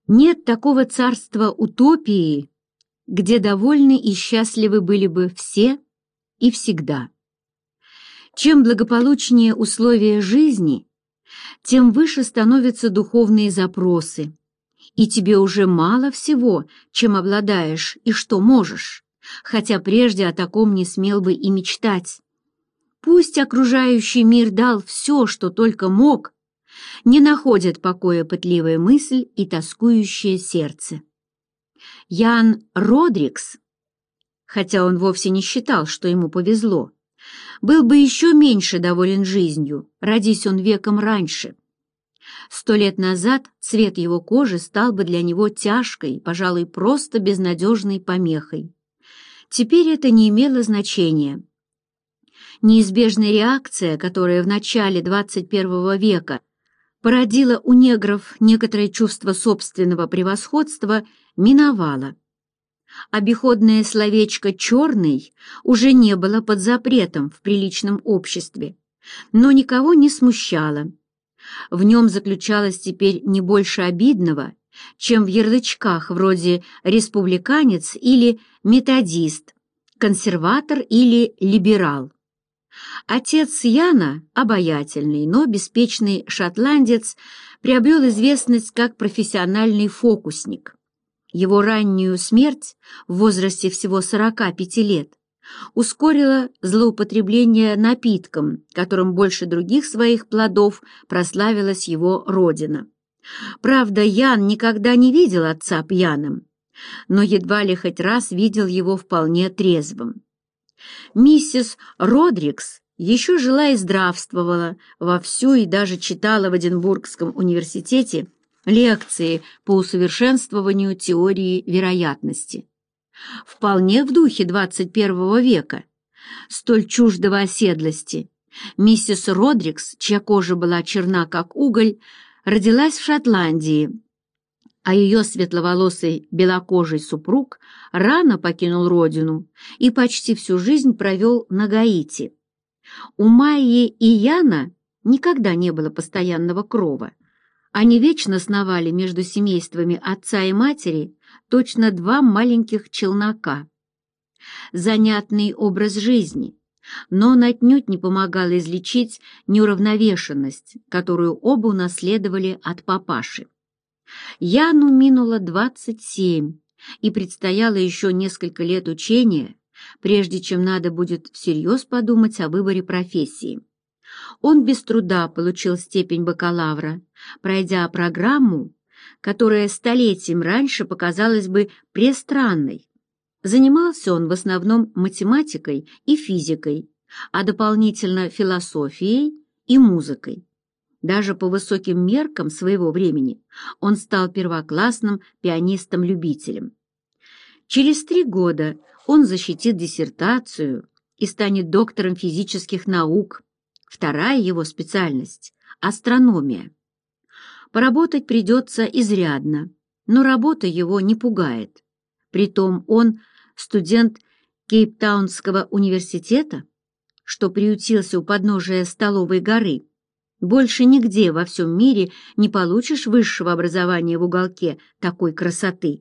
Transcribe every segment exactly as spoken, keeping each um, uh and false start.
Нет такого царства утопии, где довольны и счастливы были бы все и всегда. Чем благополучнее условия жизни, тем выше становятся духовные запросы, и тебе уже мало всего, чем обладаешь и что можешь, хотя прежде о таком не смел бы и мечтать. Пусть окружающий мир дал все, что только мог, не находят покоя пытливая мысль и тоскующее сердце. Ян Родрикс, хотя он вовсе не считал, что ему повезло, был бы еще меньше доволен жизнью, родись он веком раньше. Сто лет назад цвет его кожи стал бы для него тяжкой, пожалуй, просто безнадежной помехой. Теперь это не имело значения. Неизбежная реакция, которая в начале двадцать первого века породила у негров некоторое чувство собственного превосходства, миновала. Обиходное словечко «черный» уже не было под запретом в приличном обществе, но никого не смущало. В нем заключалось теперь не больше обидного, чем в ярлычках вроде «республиканец» или «методист», «консерватор» или «либерал». Отец Яна, обаятельный, но беспечный шотландец, приобрел известность как профессиональный фокусник. Его раннюю смерть в возрасте всего сорока пяти лет ускорила злоупотребление напитком, которым больше других своих плодов прославилась его родина. Правда, Ян никогда не видел отца пьяным, но едва ли хоть раз видел его вполне трезвым. Миссис Родрикс еще жила и здравствовала вовсю и даже читала в Эдинбургском университете лекции по усовершенствованию теории вероятности. Вполне в духе двадцать первого века, столь чуждого оседлости, миссис Родрикс, чья кожа была черна как уголь, родилась в Шотландии, а ее светловолосый белокожий супруг рано покинул родину и почти всю жизнь провел на Гаити. У Майи и Яна никогда не было постоянного крова. Они вечно сновали между семействами отца и матери, точно два маленьких челнока. Занятный образ жизни, но он отнюдь не помогал излечить неуравновешенность, которую оба унаследовали от папаши. Яну минуло двадцать семь, и предстояло еще несколько лет учения, прежде чем надо будет всерьез подумать о выборе профессии. Он без труда получил степень бакалавра, пройдя программу, которая столетием раньше показалась бы престранной. Занимался он в основном математикой и физикой, а дополнительно философией и музыкой. Даже по высоким меркам своего времени он стал первоклассным пианистом-любителем. Через три года он защитит диссертацию и станет доктором физических наук. Вторая его специальность – астрономия. Поработать придется изрядно, но работа его не пугает. Притом он студент Кейптаунского университета, что приютился у подножия Столовой горы. Больше нигде во всем мире не получишь высшего образования в уголке такой красоты.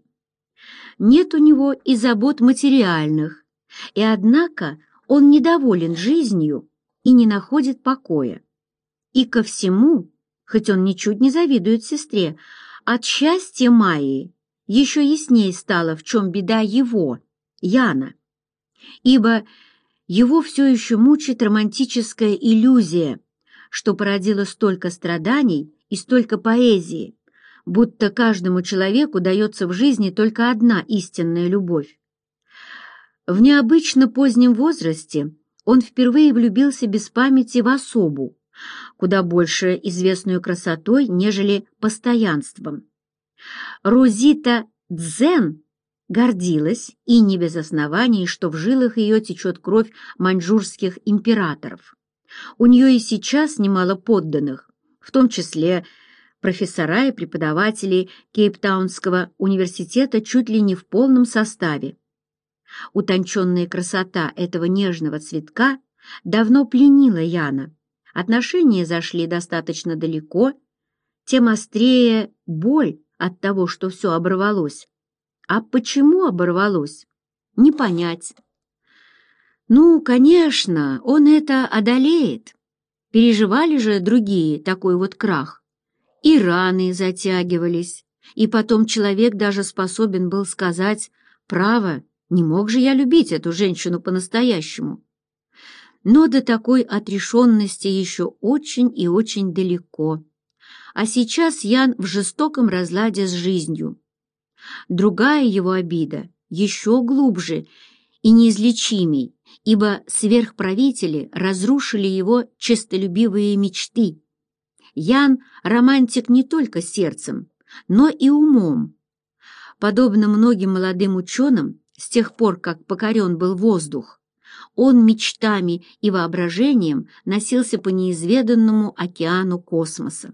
Нет у него и забот материальных, и однако он недоволен жизнью и не находит покоя. И ко всему, хоть он ничуть не завидует сестре, от счастья Майи еще ясней стало, в чем беда его, Яна, ибо его все еще мучит романтическая иллюзия, что породило столько страданий и столько поэзии, будто каждому человеку дается в жизни только одна истинная любовь. В необычно позднем возрасте он впервые влюбился без памяти в особу, куда больше известную красотой, нежели постоянством. Розита Дзен гордилась, и не без оснований, что в жилах ее течет кровь маньчжурских императоров. У нее и сейчас немало подданных, в том числе профессора и преподаватели Кейптаунского университета чуть ли не в полном составе. Утонченная красота этого нежного цветка давно пленила Яна. Отношения зашли достаточно далеко, тем острее боль, от того, что все оборвалось. А почему оборвалось? Не понять. Ну, конечно, он это одолеет. Переживали же другие такой вот крах. И раны затягивались, и потом человек даже способен был сказать: «Право, не мог же я любить эту женщину по-настоящему». Но до такой отрешенности еще очень и очень далеко. А сейчас Ян в жестоком разладе с жизнью. Другая его обида еще глубже и неизлечимей, ибо сверхправители разрушили его честолюбивые мечты. Ян — романтик не только сердцем, но и умом. Подобно многим молодым ученым, с тех пор, как покорен был воздух, он мечтами и воображением носился по неизведанному океану космоса.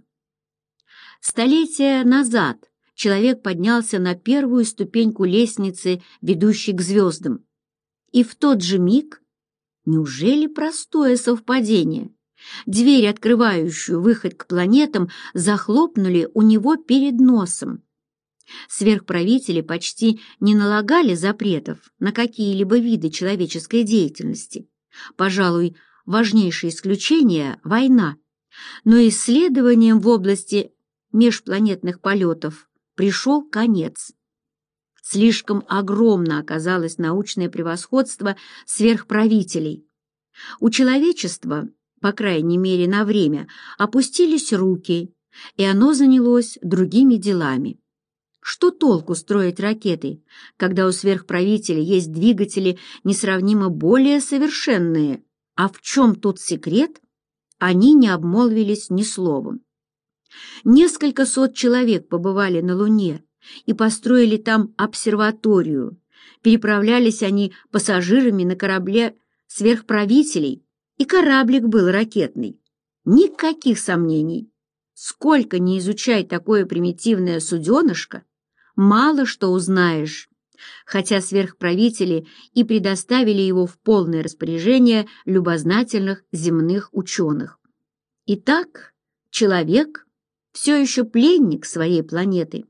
Столетия назад человек поднялся на первую ступеньку лестницы, ведущей к звездам. И в тот же миг, неужели простое совпадение, дверь, открывающую выход к планетам, захлопнули у него перед носом. Сверхправители почти не налагали запретов на какие-либо виды человеческой деятельности. Пожалуй, важнейшее исключение — война. Но исследованиям в области межпланетных полетов пришел конец. Слишком огромно оказалось научное превосходство сверхправителей. У человечества, по крайней мере на время, опустились руки, и оно занялось другими делами. Что толку строить ракеты, когда у сверхправителей есть двигатели несравнимо более совершенные? А в чем тут секрет? Они не обмолвились ни словом. Несколько сот человек побывали на Луне и построили там обсерваторию. Переправлялись они пассажирами на корабле сверхправителей, и кораблик был ракетный. Никаких сомнений. Сколько ни изучай такое примитивное суденышко, мало что узнаешь, хотя сверхправители и предоставили его в полное распоряжение любознательных земных ученых. Итак, человек все еще пленник своей планеты.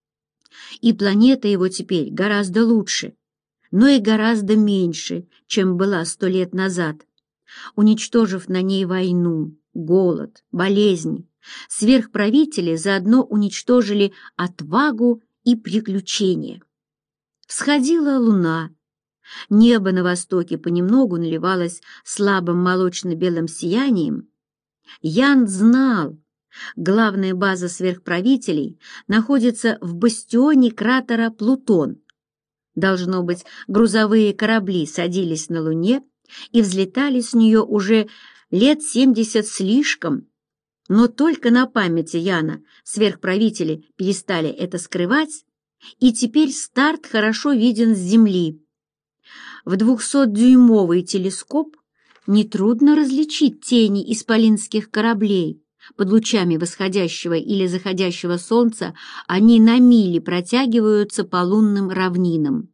И планета его теперь гораздо лучше, но и гораздо меньше, чем была сто лет назад. Уничтожив на ней войну, голод, болезни, сверхправители заодно уничтожили отвагу и приключения. Всходила луна. Небо на востоке понемногу наливалось слабым молочно-белым сиянием. Ян знал, главная база сверхправителей находится в бастионе кратера Плутон. Должно быть, грузовые корабли садились на Луне и взлетали с нее уже лет семьдесят слишком, но только на памяти Яна сверхправители перестали это скрывать, и теперь старт хорошо виден с Земли. В двухсотдюймовый телескоп нетрудно различить тени исполинских кораблей. Под лучами восходящего или заходящего солнца они на мили протягиваются по лунным равнинам.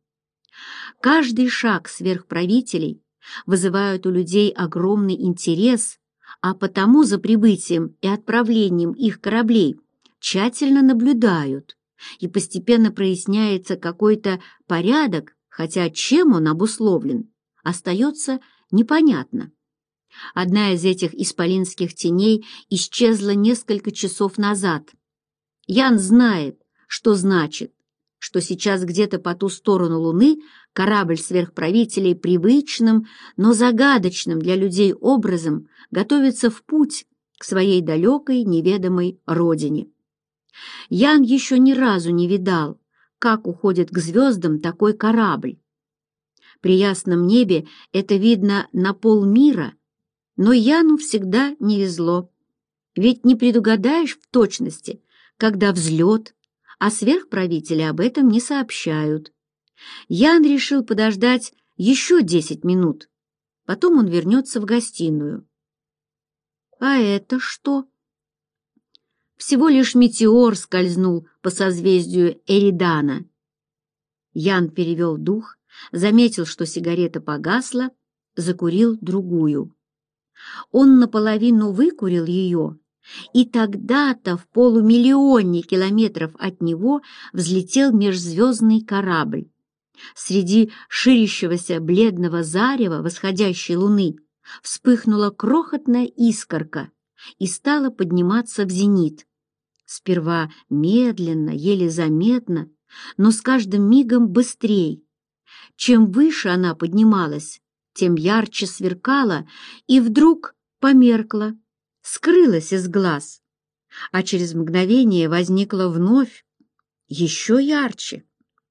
Каждый шаг сверхправителей вызывает у людей огромный интерес, а потому за прибытием и отправлением их кораблей тщательно наблюдают, и постепенно проясняется какой-то порядок, хотя чем он обусловлен, остается непонятно. Одна из этих исполинских теней исчезла несколько часов назад. Ян знает, что значит, что сейчас где-то по ту сторону Луны корабль сверхправителей привычным, но загадочным для людей образом готовится в путь к своей далекой неведомой родине. Ян еще ни разу не видал, как уходит к звездам такой корабль. При ясном небе это видно на полмира, но Яну всегда не везло. Ведь не предугадаешь в точности, когда взлет, а сверхправители об этом не сообщают. Ян решил подождать еще десять минут, потом он вернется в гостиную. А это что? Всего лишь метеор скользнул по созвездию Эридана. Ян перевел дух, заметил, что сигарета погасла, закурил другую. Он наполовину выкурил ее И тогда-то в полумиллионе километров от него взлетел межзвездный корабль. Среди ширящегося бледного зарева восходящей луны вспыхнула крохотная искорка и стала подниматься в зенит. Сперва медленно, еле заметно, но с каждым мигом быстрей. Чем выше она поднималась, тем ярче сверкала и вдруг померкла, скрылась из глаз, а через мгновение возникла вновь еще ярче,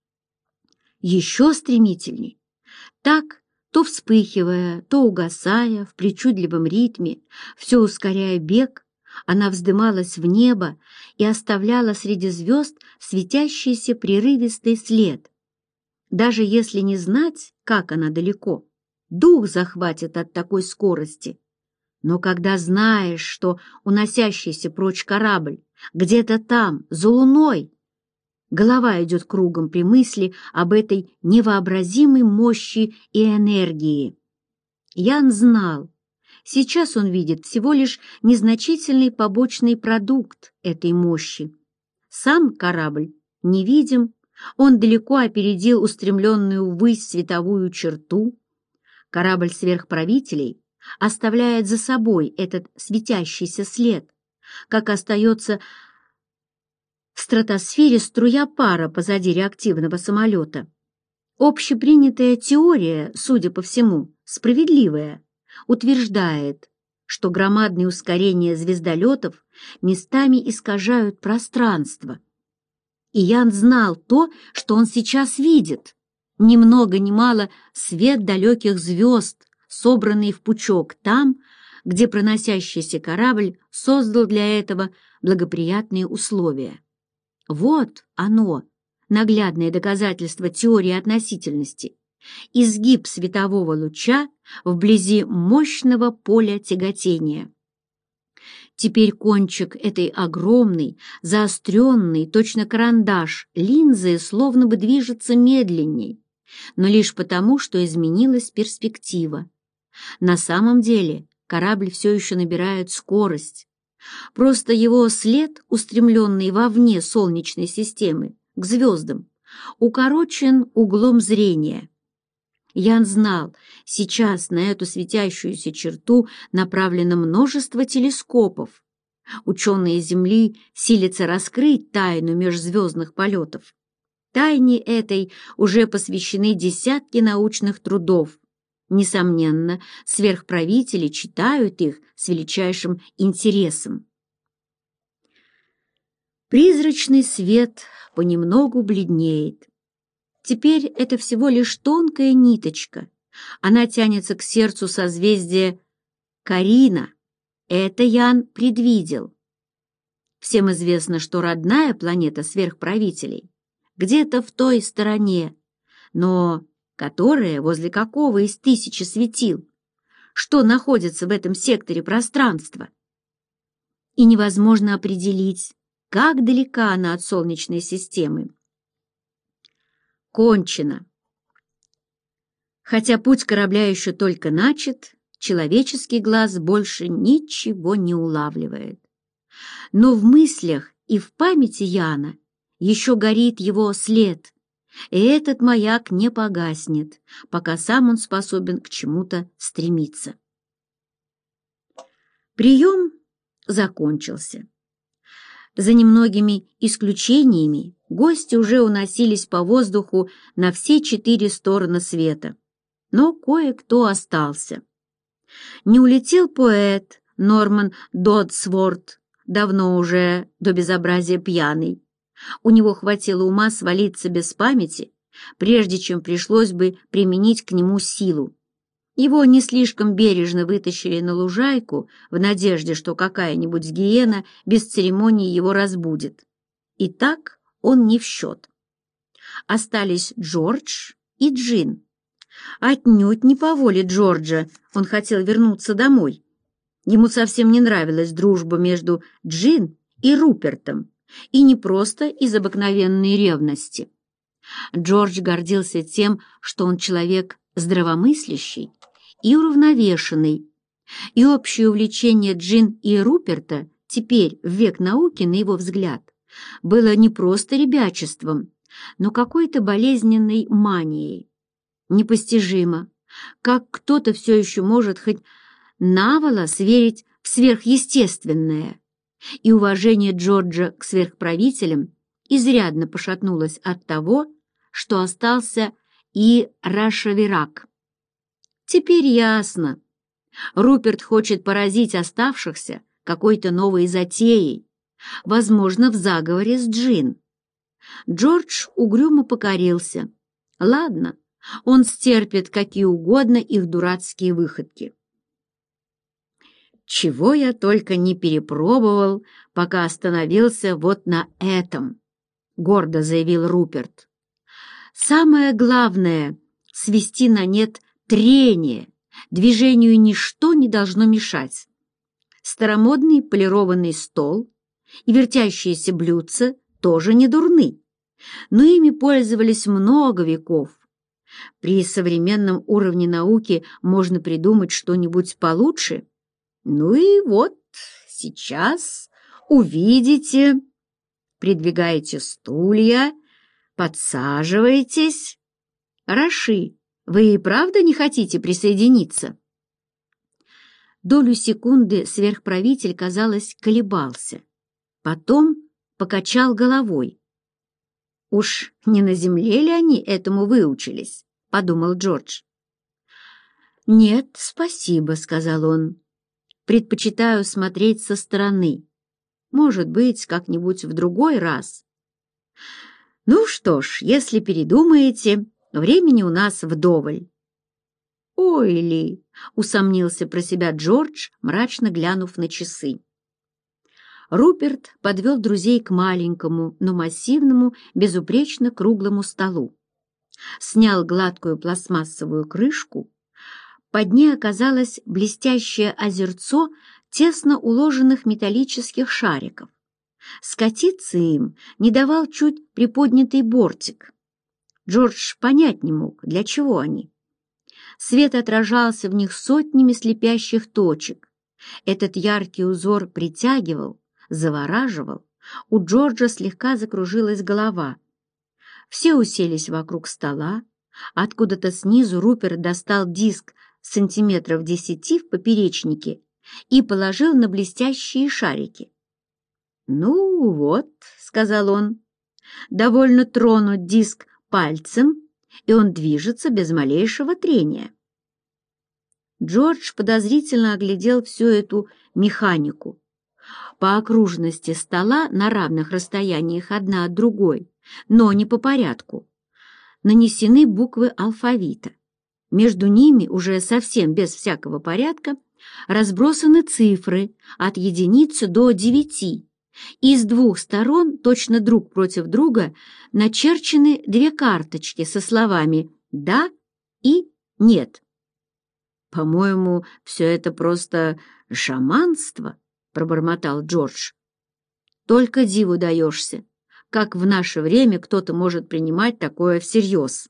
еще стремительней. Так, то вспыхивая, то угасая в причудливом ритме, все ускоряя бег, она вздымалась в небо и оставляла среди звезд светящийся прерывистый след. Даже если не знать, как она далеко, дух захватит от такой скорости. Но когда знаешь, что уносящийся прочь корабль где-то там, за луной, голова идет кругом при мысли об этой невообразимой мощи и энергии. Ян знал, сейчас он видит всего лишь незначительный побочный продукт этой мощи. Сам корабль невидим, он далеко опередил устремленную ввысь световую черту. Корабль сверхправителей оставляет за собой этот светящийся след, как остается в стратосфере струя пара позади реактивного самолета. Общепринятая теория, судя по всему, справедливая, утверждает, что громадные ускорения звездолетов местами искажают пространство. И Ян знал то, что он сейчас видит. Ни много ни мало свет далеких звезд, собранный в пучок там, где проносящийся корабль создал для этого благоприятные условия. Вот оно, наглядное доказательство теории относительности, изгиб светового луча вблизи мощного поля тяготения. Теперь кончик этой огромной, заостренной, точно карандаш, линзы словно бы движется медленней, но лишь потому, что изменилась перспектива. На самом деле корабль все еще набирает скорость. Просто его след, устремленный вовне Солнечной системы, к звездам, укорочен углом зрения. Ян знал, сейчас на эту светящуюся черту направлено множество телескопов. Ученые Земли силятся раскрыть тайну межзвездных полетов. Тайне этой уже посвящены десятки научных трудов. Несомненно, сверхправители читают их с величайшим интересом. Призрачный свет понемногу бледнеет. Теперь это всего лишь тонкая ниточка. Она тянется к сердцу созвездия Карина. Это Ян предвидел. Всем известно, что родная планета сверхправителей где-то в той стороне, но которая возле какого из тысячи светил, что находится в этом секторе пространства. И невозможно определить, как далека она от Солнечной системы. Кончено. Хотя путь корабля еще только начат, человеческий глаз больше ничего не улавливает. Но в мыслях и в памяти Яна еще горит его след, и этот маяк не погаснет, пока сам он способен к чему-то стремиться. Прием закончился. За немногими исключениями гости уже уносились по воздуху на все четыре стороны света, но кое-кто остался. Не улетел поэт Норман Додсворт, давно уже до безобразия пьяный. У него хватило ума свалиться без памяти, прежде чем пришлось бы применить к нему силу. Его не слишком бережно вытащили на лужайку в надежде, что какая-нибудь гиена без церемонии его разбудит. И так он не в счет. Остались Джордж и Джин. Отнюдь не по воле Джорджа он хотел вернуться домой. Ему совсем не нравилась дружба между Джин и Рупертом, и не просто из обыкновенной ревности. Джордж гордился тем, что он человек здравомыслящий и уравновешенный, и общее увлечение Джин и Руперта теперь, в век науки, на его взгляд, было не просто ребячеством, но какой-то болезненной манией. Непостижимо, как кто-то все еще может хоть наволос верить в сверхъестественное, и уважение Джорджа к сверхправителям изрядно пошатнулось от того, что остался и Рашавирак. Теперь ясно. Руперт хочет поразить оставшихся какой-то новой затеей, возможно, в заговоре с Джин. Джордж угрюмо покорился. Ладно, он стерпит какие угодно их дурацкие выходки. «Чего я только не перепробовал, пока остановился вот на этом», — гордо заявил Руперт. «Самое главное — свести на нет трение, движению ничто не должно мешать. Старомодный полированный стол и вертящиеся блюдца тоже не дурны, но ими пользовались много веков. При современном уровне науки можно придумать что-нибудь получше. Ну и вот сейчас увидите, придвигаете стулья, подсаживаетесь. Раши, вы и правда не хотите присоединиться?» Долю секунды сверхправитель, казалось, колебался. Потом покачал головой. «Уж не на земле ли они этому выучились?» — подумал Джордж. «Нет, спасибо», — сказал он. «Предпочитаю смотреть со стороны. Может быть, как-нибудь в другой раз». «Ну что ж, если передумаете, времени у нас вдоволь». «Ой ли!» — усомнился про себя Джордж, мрачно глянув на часы. Руперт подвел друзей к маленькому, но массивному, безупречно круглому столу. Снял гладкую пластмассовую крышку. Под ней оказалось блестящее озерцо тесно уложенных металлических шариков. Скатиться им не давал чуть приподнятый бортик. Джордж понять не мог, для чего они. Свет отражался в них сотнями слепящих точек. Этот яркий узор притягивал, завораживал. У Джорджа слегка закружилась голова. Все уселись вокруг стола. Откуда-то снизу Руперт достал диск сантиметров десяти в поперечнике и положил на блестящие шарики. «Ну вот», — сказал он, — «довольно тронуть диск пальцем, и он движется без малейшего трения». Джордж подозрительно оглядел всю эту механику. По окружности стола на равных расстояниях одна от другой, но не по порядку, нанесены буквы алфавита. Между ними, уже совсем без всякого порядка, разбросаны цифры от единицы до девяти, и с двух сторон, точно друг против друга, начерчены две карточки со словами «да» и «нет». «По-моему, все это просто шаманство», — пробормотал Джордж. «Только диву даешься, как в наше время кто-то может принимать такое всерьез».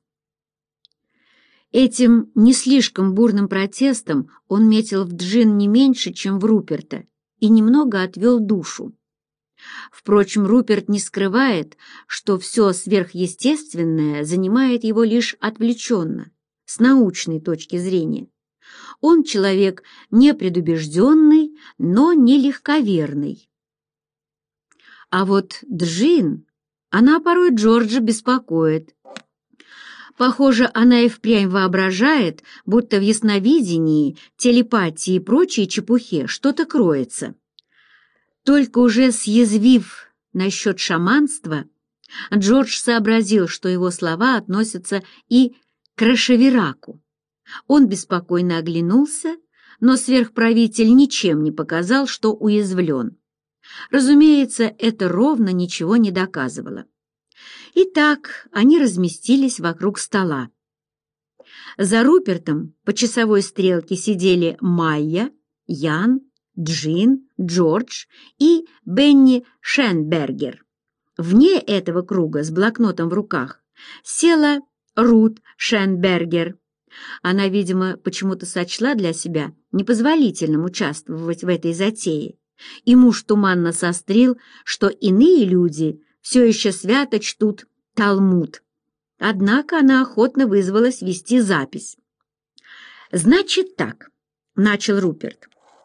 Этим не слишком бурным протестом он метил в Джин не меньше, чем в Руперта, и немного отвел душу. Впрочем, Руперт не скрывает, что все сверхъестественное занимает его лишь отвлеченно, с научной точки зрения. Он человек непредубежденный, но не легковерный. А вот Джин, она порой Джорджа беспокоит. Похоже, она и впрямь воображает, будто в ясновидении, телепатии и прочей чепухе что-то кроется. Только уже съязвив насчет шаманства, Джордж сообразил, что его слова относятся и к Рашавираку. Он беспокойно оглянулся, но сверхправитель ничем не показал, что уязвлен. Разумеется, это ровно ничего не доказывало. Итак, они разместились вокруг стола. За Рупертом по часовой стрелке сидели Майя, Ян, Джин, Джордж и Бенни Шенбергер. Вне этого круга с блокнотом в руках села Рут Шенбергер. Она, видимо, почему-то сочла для себя непозволительным участвовать в этой затее и муж туманно сострил, что иные люди все еще свято чтут Талмуд. Однако она охотно вызвалась вести запись. «Значит так», — начал Руперт.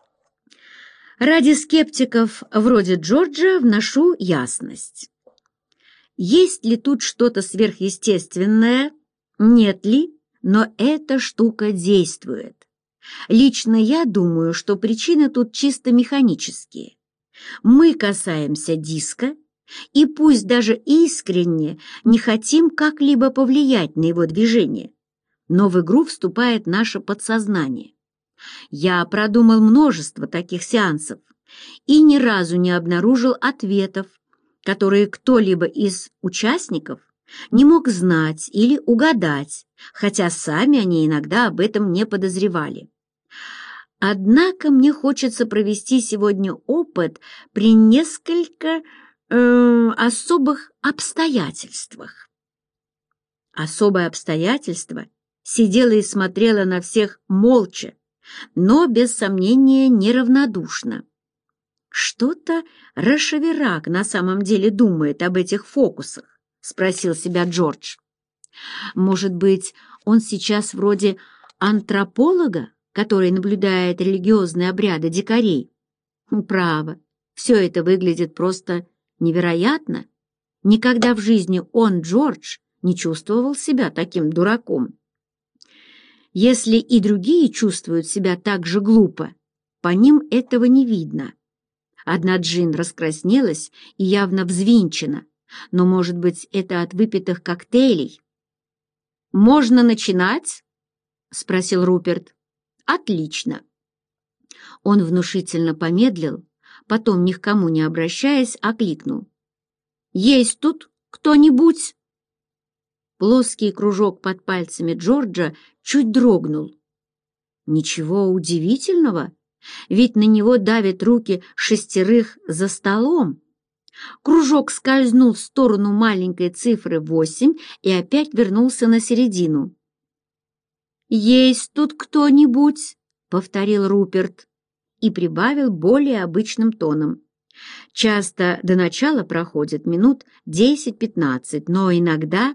«Ради скептиков вроде Джорджа вношу ясность. Есть ли тут что-то сверхъестественное? Нет ли? Но эта штука действует. Лично я думаю, что причины тут чисто механические. Мы касаемся диска, и пусть даже искренне не хотим как-либо повлиять на его движение, но в игру вступает наше подсознание. Я продумал множество таких сеансов и ни разу не обнаружил ответов, которые кто-либо из участников не мог знать или угадать, хотя сами они иногда об этом не подозревали. Однако мне хочется провести сегодня опыт при несколько э, особых обстоятельствах. Особое обстоятельство сидела и смотрела на всех молча, но, без сомнения, неравнодушно. «Что-то Рашеверак на самом деле думает об этих фокусах?» — спросил себя Джордж. «Может быть, он сейчас вроде антрополога, который наблюдает религиозные обряды дикарей? Право, все это выглядит просто невероятно. Никогда в жизни он, Джордж, не чувствовал себя таким дураком. Если и другие чувствуют себя так же глупо, по ним этого не видно». Одна Джин раскраснелась и явно взвинчена, но, может быть, это от выпитых коктейлей. «Можно начинать?» — спросил Руперт. «Отлично». Он внушительно помедлил, потом, ни к кому не обращаясь, окликнул. «Есть тут кто-нибудь?» Плоский кружок под пальцами Джорджа чуть дрогнул. Ничего удивительного, ведь на него давят руки шестерых за столом. Кружок скользнул в сторону маленькой цифры восемь и опять вернулся на середину. «Есть тут кто-нибудь?» — повторил Руперт и прибавил более обычным тоном. «Часто до начала проходит минут десять-пятнадцать, но иногда...»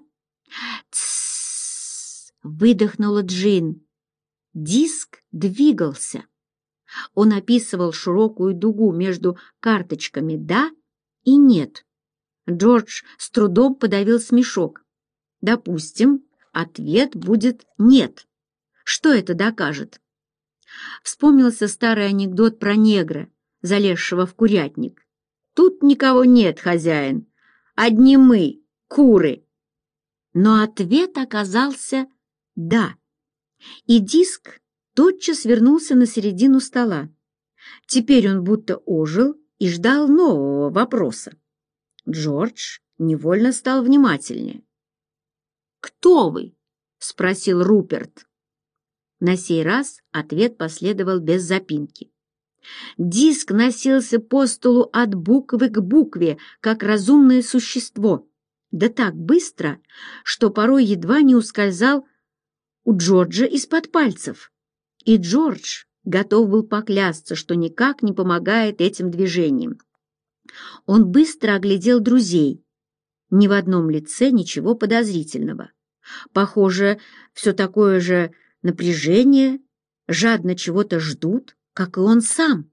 «Тссс!» — выдохнула Джин. Диск двигался. Он описывал широкую дугу между карточками «да» и «нет». Джордж с трудом подавил смешок. Допустим, ответ будет «нет». Что это докажет? Вспомнился старый анекдот про негра, залезшего в курятник. «Тут никого нет, хозяин. Одни мы, куры». Но ответ оказался «да». И диск тотчас вернулся на середину стола. Теперь он будто ожил и ждал нового вопроса. Джордж невольно стал внимательнее. «Кто вы?» — спросил Руперт. На сей раз ответ последовал без запинки. Диск носился по столу от буквы к букве, как разумное существо, да так быстро, что порой едва не ускользал у Джорджа из-под пальцев. И Джордж готов был поклясться, что никак не помогает этим движениям. Он быстро оглядел друзей. Ни в одном лице ничего подозрительного. Похоже, все такое же напряжение, жадно чего-то ждут, как и он сам.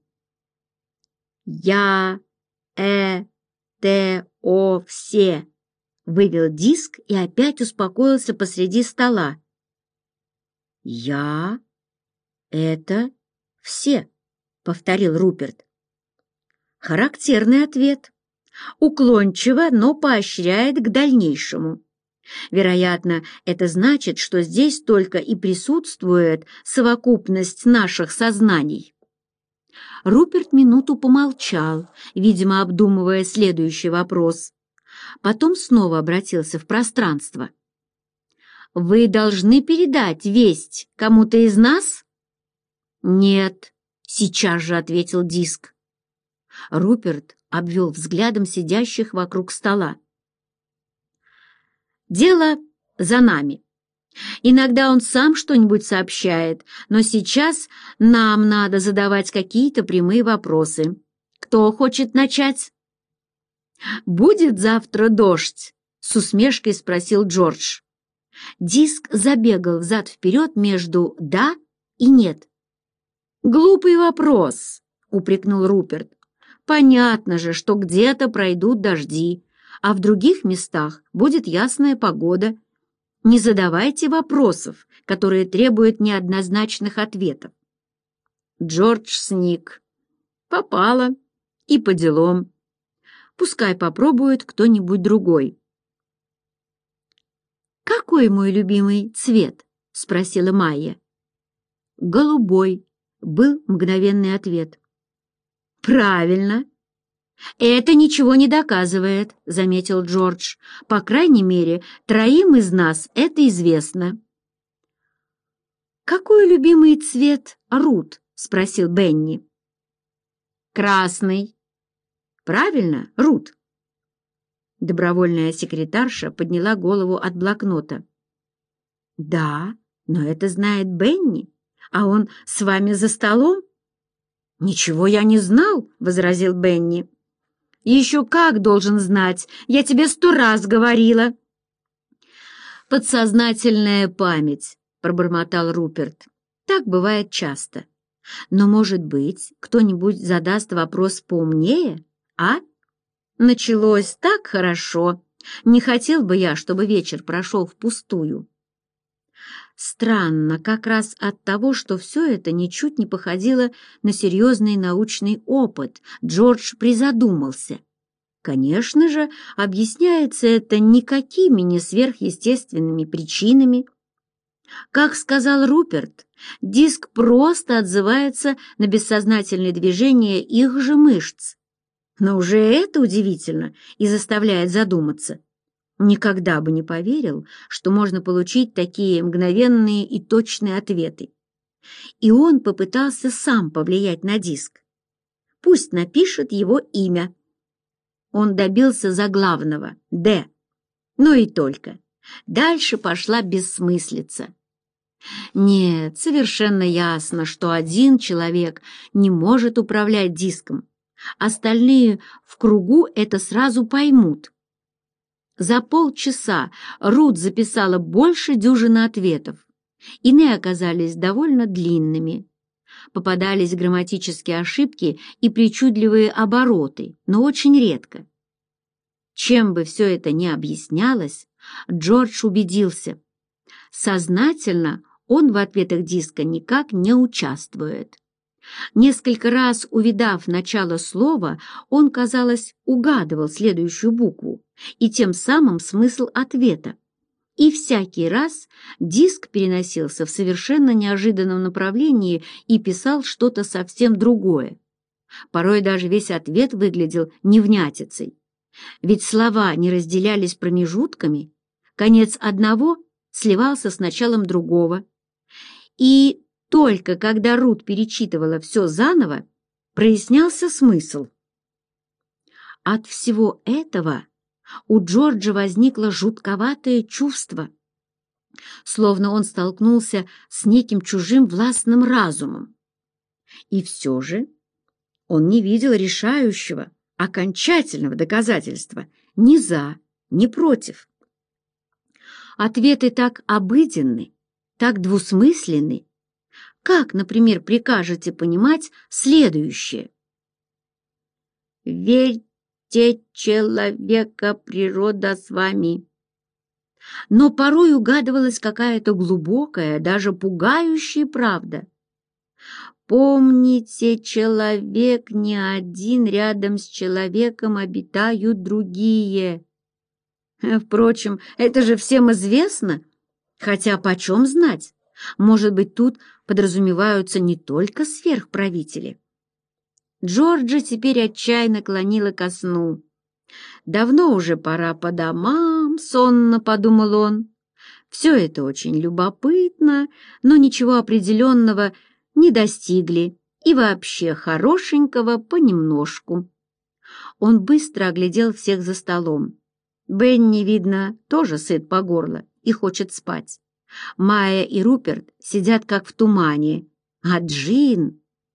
«Я, э, те, о, все», — вывел диск и опять успокоился посреди стола. «Я, это, все», — повторил Руперт. Характерный ответ. Уклончиво, но поощряет к дальнейшему. Вероятно, это значит, что здесь только и присутствует совокупность наших сознаний. Руперт минуту помолчал, видимо, обдумывая следующий вопрос. Потом снова обратился в пространство. «Вы должны передать весть кому-то из нас?» «Нет», — сейчас же ответил диск. Руперт обвел взглядом сидящих вокруг стола. «Дело за нами. Иногда он сам что-нибудь сообщает, но сейчас нам надо задавать какие-то прямые вопросы. Кто хочет начать? «Будет завтра дождь?» — с усмешкой спросил Джордж. Диск забегал взад-вперед между «да» и «нет». «Глупый вопрос», — упрекнул Руперт. «Понятно же, что где-то пройдут дожди, а в других местах будет ясная погода. Не задавайте вопросов, которые требуют неоднозначных ответов». Джордж сник. «Попало. И по делам. Пускай попробует кто-нибудь другой». «Какой мой любимый цвет?» — спросила Майя. «Голубой», — был мгновенный ответ. «Правильно. Это ничего не доказывает», — заметил Джордж. «По крайней мере, троим из нас это известно». «Какой любимый цвет Рут?» — спросил Бенни. «Красный». «Правильно, Рут». Добровольная секретарша подняла голову от блокнота. «Да, но это знает Бенни, а он с вами за столом?» «Ничего я не знал», — возразил Бенни. «Еще как должен знать, я тебе сто раз говорила». «Подсознательная память», — пробормотал Руперт. «Так бывает часто. Но, может быть, кто-нибудь задаст вопрос поумнее, а? Началось так хорошо. Не хотел бы я, чтобы вечер прошел впустую». Странно, как раз от того, что все это ничуть не походило на серьезный научный опыт, Джордж призадумался. Конечно же, объясняется это никакими не сверхъестественными причинами. Как сказал Руперт, диск просто отзывается на бессознательные движения их же мышц. Но уже это удивительно и заставляет задуматься. Никогда бы не поверил, что можно получить такие мгновенные и точные ответы. И он попытался сам повлиять на диск. Пусть напишет его имя. Он добился заглавного «Д». Но и только. Дальше пошла бессмыслица. Нет, совершенно ясно, что один человек не может управлять диском. Остальные в кругу это сразу поймут. За полчаса Рут записала больше дюжины ответов. Иные оказались довольно длинными. Попадались грамматические ошибки и причудливые обороты, но очень редко. Чем бы все это ни объяснялось, Джордж убедился. Сознательно он в ответах диска никак не участвует. Несколько раз увидав начало слова, он, казалось, угадывал следующую букву и тем самым смысл ответа. И всякий раз диск переносился в совершенно неожиданном направлении и писал что-то совсем другое. Порой даже весь ответ выглядел невнятицей. Ведь слова не разделялись промежутками, конец одного сливался с началом другого. И только когда Рут перечитывала все заново, прояснялся смысл. От всего этого у Джорджа возникло жутковатое чувство, словно он столкнулся с неким чужим властным разумом. И все же он не видел решающего, окончательного доказательства ни за, ни против. Ответы так обыденны, так двусмысленны. Как, например, прикажете понимать следующее? «Верьте человека, природа с вами». Но порой угадывалась какая-то глубокая, даже пугающая правда. «Помните, человек не один, рядом с человеком обитают другие». Впрочем, это же всем известно, хотя почем знать? Может быть, тут подразумеваются не только сверхправители. Джорджа теперь отчаянно клонила ко сну. «Давно уже пора по домам», — сонно подумал он. Все это очень любопытно, но ничего определенного не достигли и вообще хорошенького понемножку. Он быстро оглядел всех за столом. Бенни, видно, тоже сыт по горло и хочет спать. Майя и Руперт сидят как в тумане. А Джин...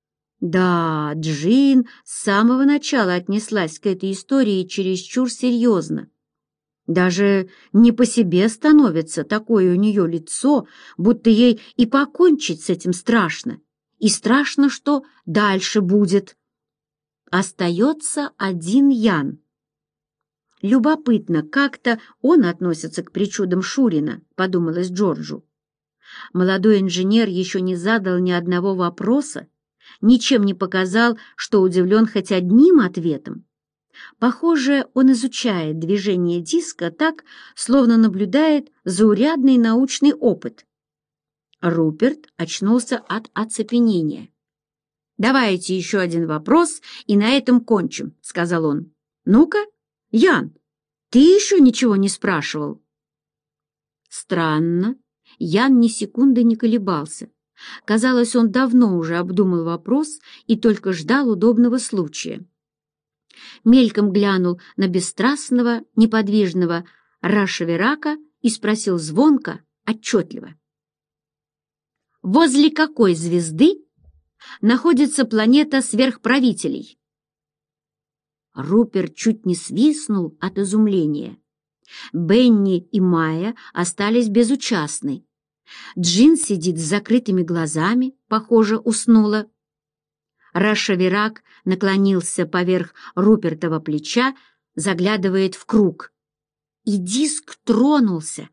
Да, Джин с самого начала отнеслась к этой истории чересчур серьезно. Даже не по себе становится такое у нее лицо, будто ей и покончить с этим страшно, и страшно, что дальше будет. Остается один Ян. Любопытно, как-то он относится к причудам Шурина, подумалось Джорджу. Молодой инженер еще не задал ни одного вопроса, ничем не показал, что удивлен хоть одним ответом. Похоже, он изучает движение диска так, словно наблюдает заурядный научный опыт. Руперт очнулся от оцепенения. «Давайте еще один вопрос, и на этом кончим», — сказал он. «Ну-ка, Ян, ты еще ничего не спрашивал?» Странно. Ян ни секунды не колебался. Казалось, он давно уже обдумал вопрос и только ждал удобного случая. Мельком глянул на бесстрастного, неподвижного Рашеверака и спросил звонко, отчетливо. «Возле какой звезды находится планета сверхправителей?» Руперт чуть не свистнул от изумления. Бенни и Майя остались безучастны. Джин сидит с закрытыми глазами, похоже, уснула. Рашеверак наклонился поверх Рупертова плеча, заглядывает в круг. И диск тронулся.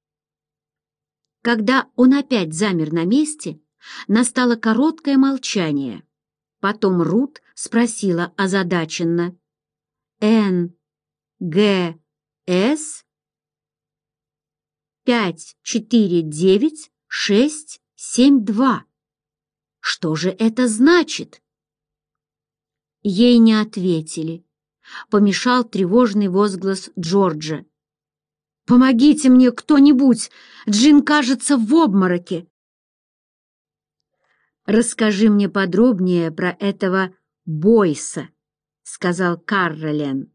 Когда он опять замер на месте, настало короткое молчание. Потом Рут спросила озадаченно: «Н. Г. С. пять четыре девять шесть семь два. Что же это значит?» Ей не ответили. Помешал тревожный возглас Джорджа. «Помогите мне кто-нибудь! Джин, кажется, в обмороке!» «Расскажи мне подробнее про этого Бойса», — сказал Карролен.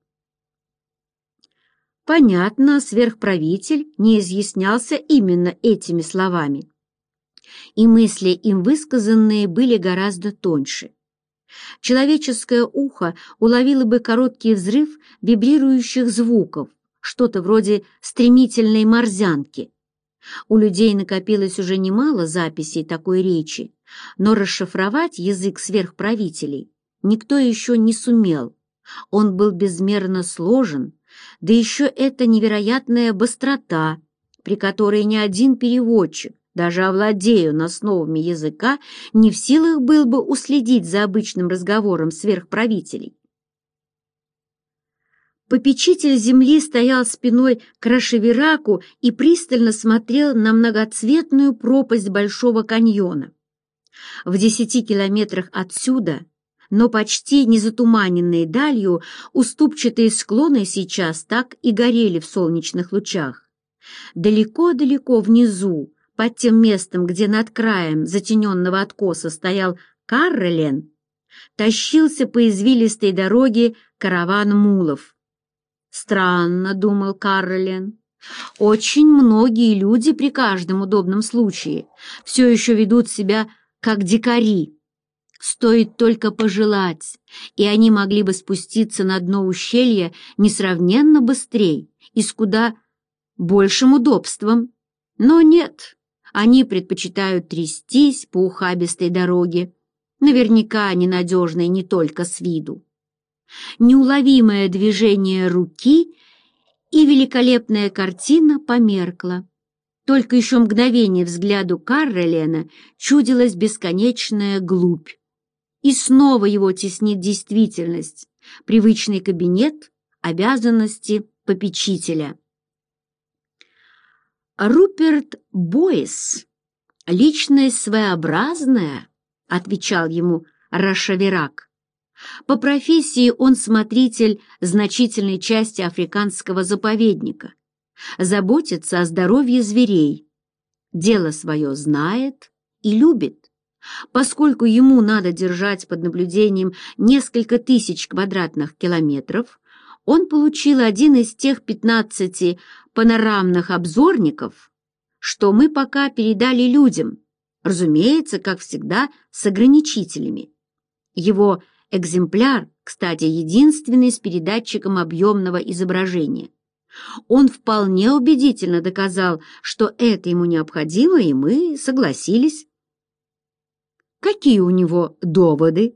Понятно, сверхправитель не изъяснялся именно этими словами. И мысли, им высказанные, были гораздо тоньше. Человеческое ухо уловило бы короткий взрыв вибрирующих звуков, что-то вроде стремительной морзянки. У людей накопилось уже немало записей такой речи, но расшифровать язык сверхправителей никто еще не сумел. Он был безмерно сложен, да еще эта невероятная быстрота, при которой ни один переводчик, даже овладея основами языка, не в силах был бы уследить за обычным разговором сверхправителей. Попечитель земли стоял спиной к Рашевераку и пристально смотрел на многоцветную пропасть Большого каньона. В десяти километрах отсюда, но почти не затуманенные далью, уступчатые склоны сейчас так и горели в солнечных лучах. Далеко-далеко внизу, под тем местом, где над краем затененного откоса стоял Карролен, тащился по извилистой дороге караван мулов. «Странно», — думал Карролен, — «очень многие люди при каждом удобном случае все еще ведут себя как дикари. Стоит только пожелать, и они могли бы спуститься на дно ущелья несравненно быстрее и с куда большим удобством. Но нет, они предпочитают трястись по ухабистой дороге, наверняка ненадежной не только с виду. Неуловимое движение руки, и великолепная картина померкла. Только еще мгновение взгляду Карролена чудилась бесконечная глубь. И снова его теснит действительность, привычный кабинет, обязанности попечителя. «Руперт Бойс, личность своеобразная», — отвечал ему Рашеверак. «По профессии он смотритель значительной части африканского заповедника, заботится о здоровье зверей, дело свое знает и любит. Поскольку ему надо держать под наблюдением несколько тысяч квадратных километров, он получил один из тех пятнадцати панорамных обзорников, что мы пока передали людям, разумеется, как всегда, с ограничителями. Его экземпляр, кстати, единственный с передатчиком объемного изображения. Он вполне убедительно доказал, что это ему необходимо, и мы согласились. Какие у него доводы?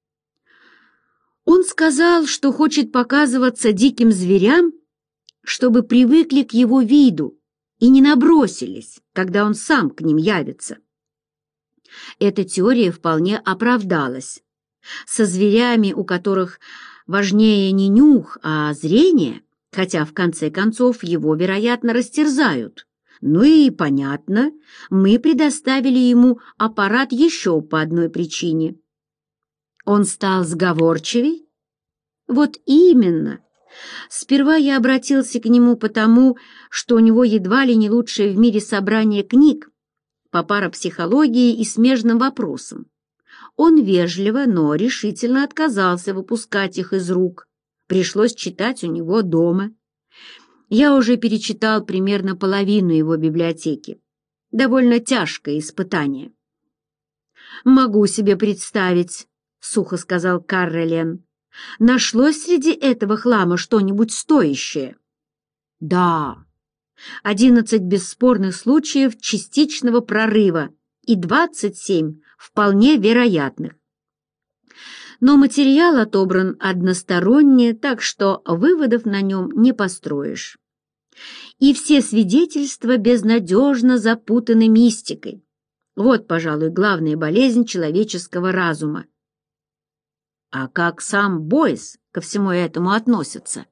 Он сказал, что хочет показываться диким зверям, чтобы привыкли к его виду и не набросились, когда он сам к ним явится. Эта теория вполне оправдалась. Со зверями, у которых важнее не нюх, а зрение, хотя в конце концов его, вероятно, растерзают. Ну и, понятно, мы предоставили ему аппарат еще по одной причине. Он стал сговорчивей? Вот именно. Сперва я обратился к нему потому, что у него едва ли не лучшее в мире собрание книг по парапсихологии и смежным вопросам. Он вежливо, но решительно отказался выпускать их из рук. Пришлось читать у него дома. Я уже перечитал примерно половину его библиотеки. Довольно тяжкое испытание. «Могу себе представить», — сухо сказал Каррелен. «Нашлось среди этого хлама что-нибудь стоящее?» «Да. Одиннадцать бесспорных случаев частичного прорыва и двадцать семь вполне вероятных. Но материал отобран односторонне, так что выводов на нем не построишь. И все свидетельства безнадежно запутаны мистикой. Вот, пожалуй, главная болезнь человеческого разума. А как сам Бойс ко всему этому относится?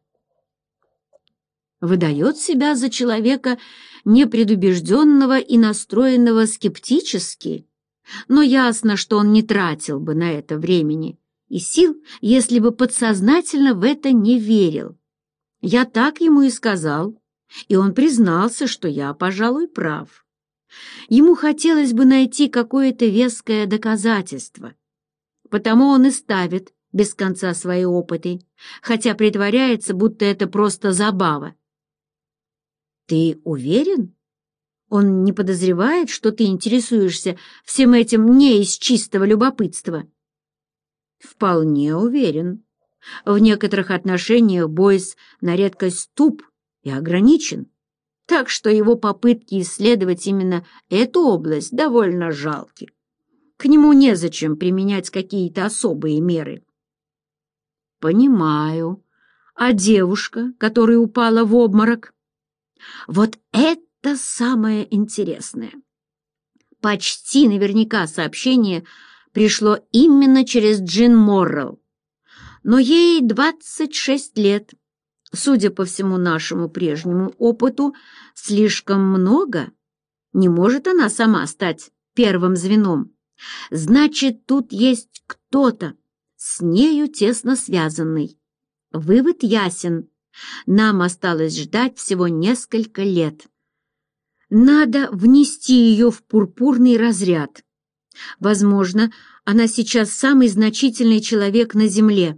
Выдает себя за человека непредубежденного и настроенного скептически, но ясно, что он не тратил бы на это времени и сил, если бы подсознательно в это не верил. Я так ему и сказал, и он признался, что я, пожалуй, прав. Ему хотелось бы найти какое-то веское доказательство, потому он и ставит без конца свои опыты, хотя притворяется, будто это просто забава. Ты уверен? Он не подозревает, что ты интересуешься всем этим не из чистого любопытства? Вполне уверен. В некоторых отношениях Бойс на редкость туп и ограничен, так что его попытки исследовать именно эту область довольно жалки. К нему незачем применять какие-то особые меры. Понимаю. А девушка, которая упала в обморок? Вот это самое интересное. Почти наверняка сообщение пришло именно через Джин Моррелл. Но ей двадцать шесть лет. Судя по всему нашему прежнему опыту, слишком много. Не может она сама стать первым звеном. Значит, тут есть кто-то, с нею тесно связанный. Вывод ясен. Нам осталось ждать всего несколько лет. Надо внести ее в пурпурный разряд. Возможно, она сейчас самый значительный человек на Земле.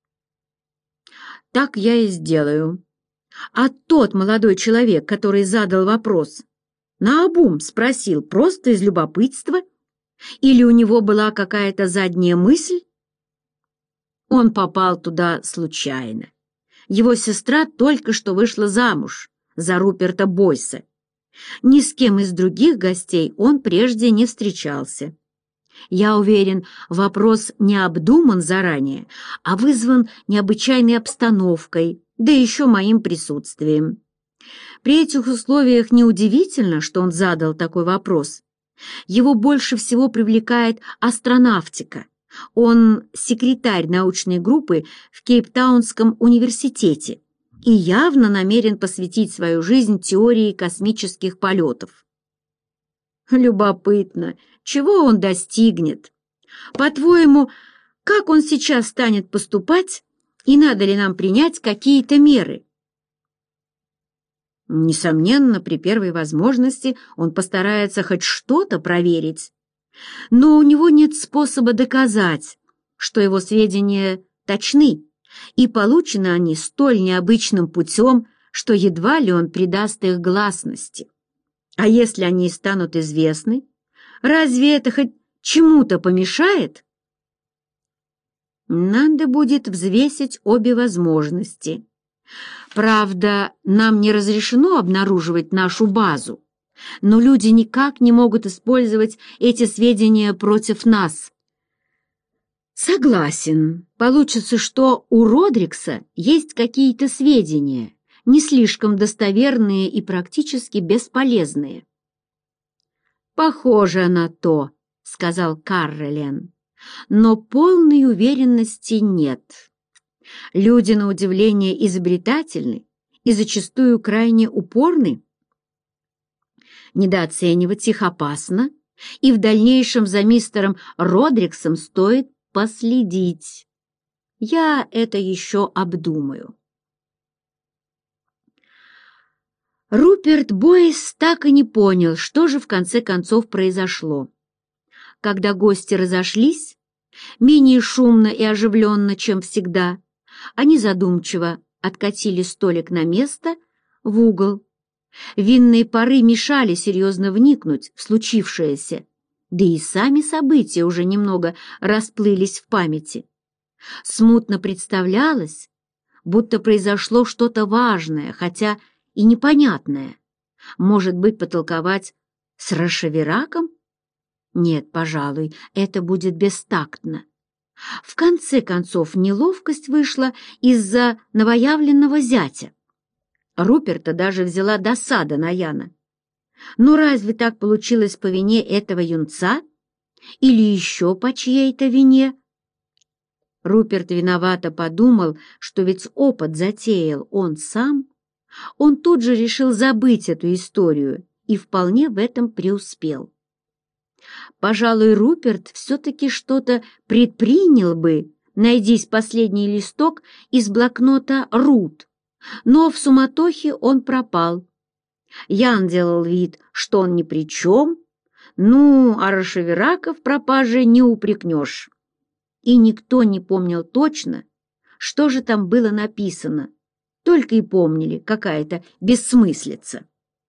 Так я и сделаю. А тот молодой человек, который задал вопрос, наобум спросил просто из любопытства? Или у него была какая-то задняя мысль? Он попал туда случайно. Его сестра только что вышла замуж за Руперта Бойса. Ни с кем из других гостей он прежде не встречался. Я уверен, вопрос не обдуман заранее, а вызван необычайной обстановкой, да еще моим присутствием. При этих условиях неудивительно, что он задал такой вопрос. Его больше всего привлекает астронавтика. Он секретарь научной группы в Кейптаунском университете и явно намерен посвятить свою жизнь теории космических полетов. Любопытно, чего он достигнет? По-твоему, как он сейчас станет поступать, и надо ли нам принять какие-то меры? Несомненно, при первой возможности он постарается хоть что-то проверить, но у него нет способа доказать, что его сведения точны, и получены они столь необычным путем, что едва ли он придаст их гласности. А если они станут известны, разве это хоть чему-то помешает? Надо будет взвесить обе возможности. Правда, нам не разрешено обнаруживать нашу базу, но люди никак не могут использовать эти сведения против нас. Согласен. Получится, что у Родрикса есть какие-то сведения, не слишком достоверные и практически бесполезные. «Похоже на то», — сказал Каррелен, — «но полной уверенности нет. Люди, на удивление, изобретательны и зачастую крайне упорны. Недооценивать их опасно, и в дальнейшем за мистером Родриксом стоит последить. Я это еще обдумаю». Руперт Бойс так и не понял, что же в конце концов произошло. Когда гости разошлись, менее шумно и оживленно, чем всегда, они задумчиво откатили столик на место в угол. Винные пары мешали серьезно вникнуть в случившееся, да и сами события уже немного расплылись в памяти. Смутно представлялось, будто произошло что-то важное, хотя и непонятное. Может быть, потолковать с Рашевераком? Нет, пожалуй, это будет бестактно. В конце концов, неловкость вышла из-за новоявленного зятя. Руперта даже взяла досада на Яна. Но разве так получилось по вине этого юнца? Или еще по чьей-то вине? Руперт виновато подумал, что ведь опыт затеял он сам. Он тут же решил забыть эту историю и вполне в этом преуспел. Пожалуй, Руперт все-таки что-то предпринял бы, найдись последний листок из блокнота Рут, но в суматохе он пропал. Ян делал вид, что он ни при чем, ну, а Рашеверака в пропаже не упрекнешь. И никто не помнил точно, что же там было написано, только и помнили какая-то бессмыслица.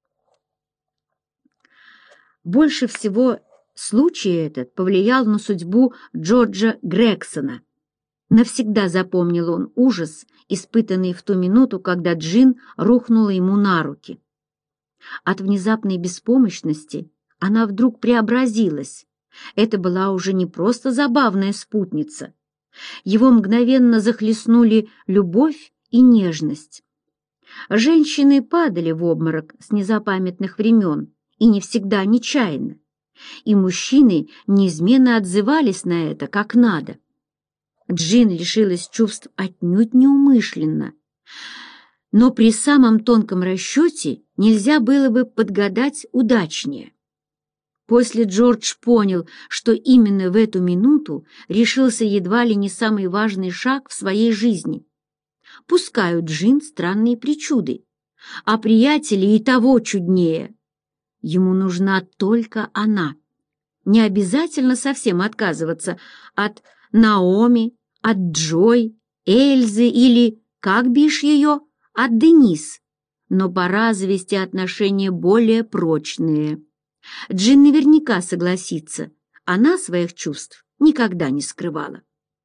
Больше всего случай этот повлиял на судьбу Джорджа Грексона. Навсегда запомнил он ужас, испытанный в ту минуту, когда Джин рухнула ему на руки. От внезапной беспомощности она вдруг преобразилась. Это была уже не просто забавная спутница. Его мгновенно захлестнули любовь и нежность. Женщины падали в обморок с незапамятных времен, и не всегда нечаянно, и мужчины неизменно отзывались на это как надо. Джин лишилась чувств отнюдь неумышленно, но при самом тонком расчете нельзя было бы подгадать удачнее. После Джордж понял, что именно в эту минуту решился едва ли не самый важный шаг в своей жизни. Пускай у Джин странные причуды, а приятели и того чуднее. Ему нужна только она. Не обязательно совсем отказываться от Наоми, от Джой, Эльзы или, как бишь ее, от Денис, но пора завести отношения более прочные. Джин наверняка согласится, она своих чувств никогда не скрывала.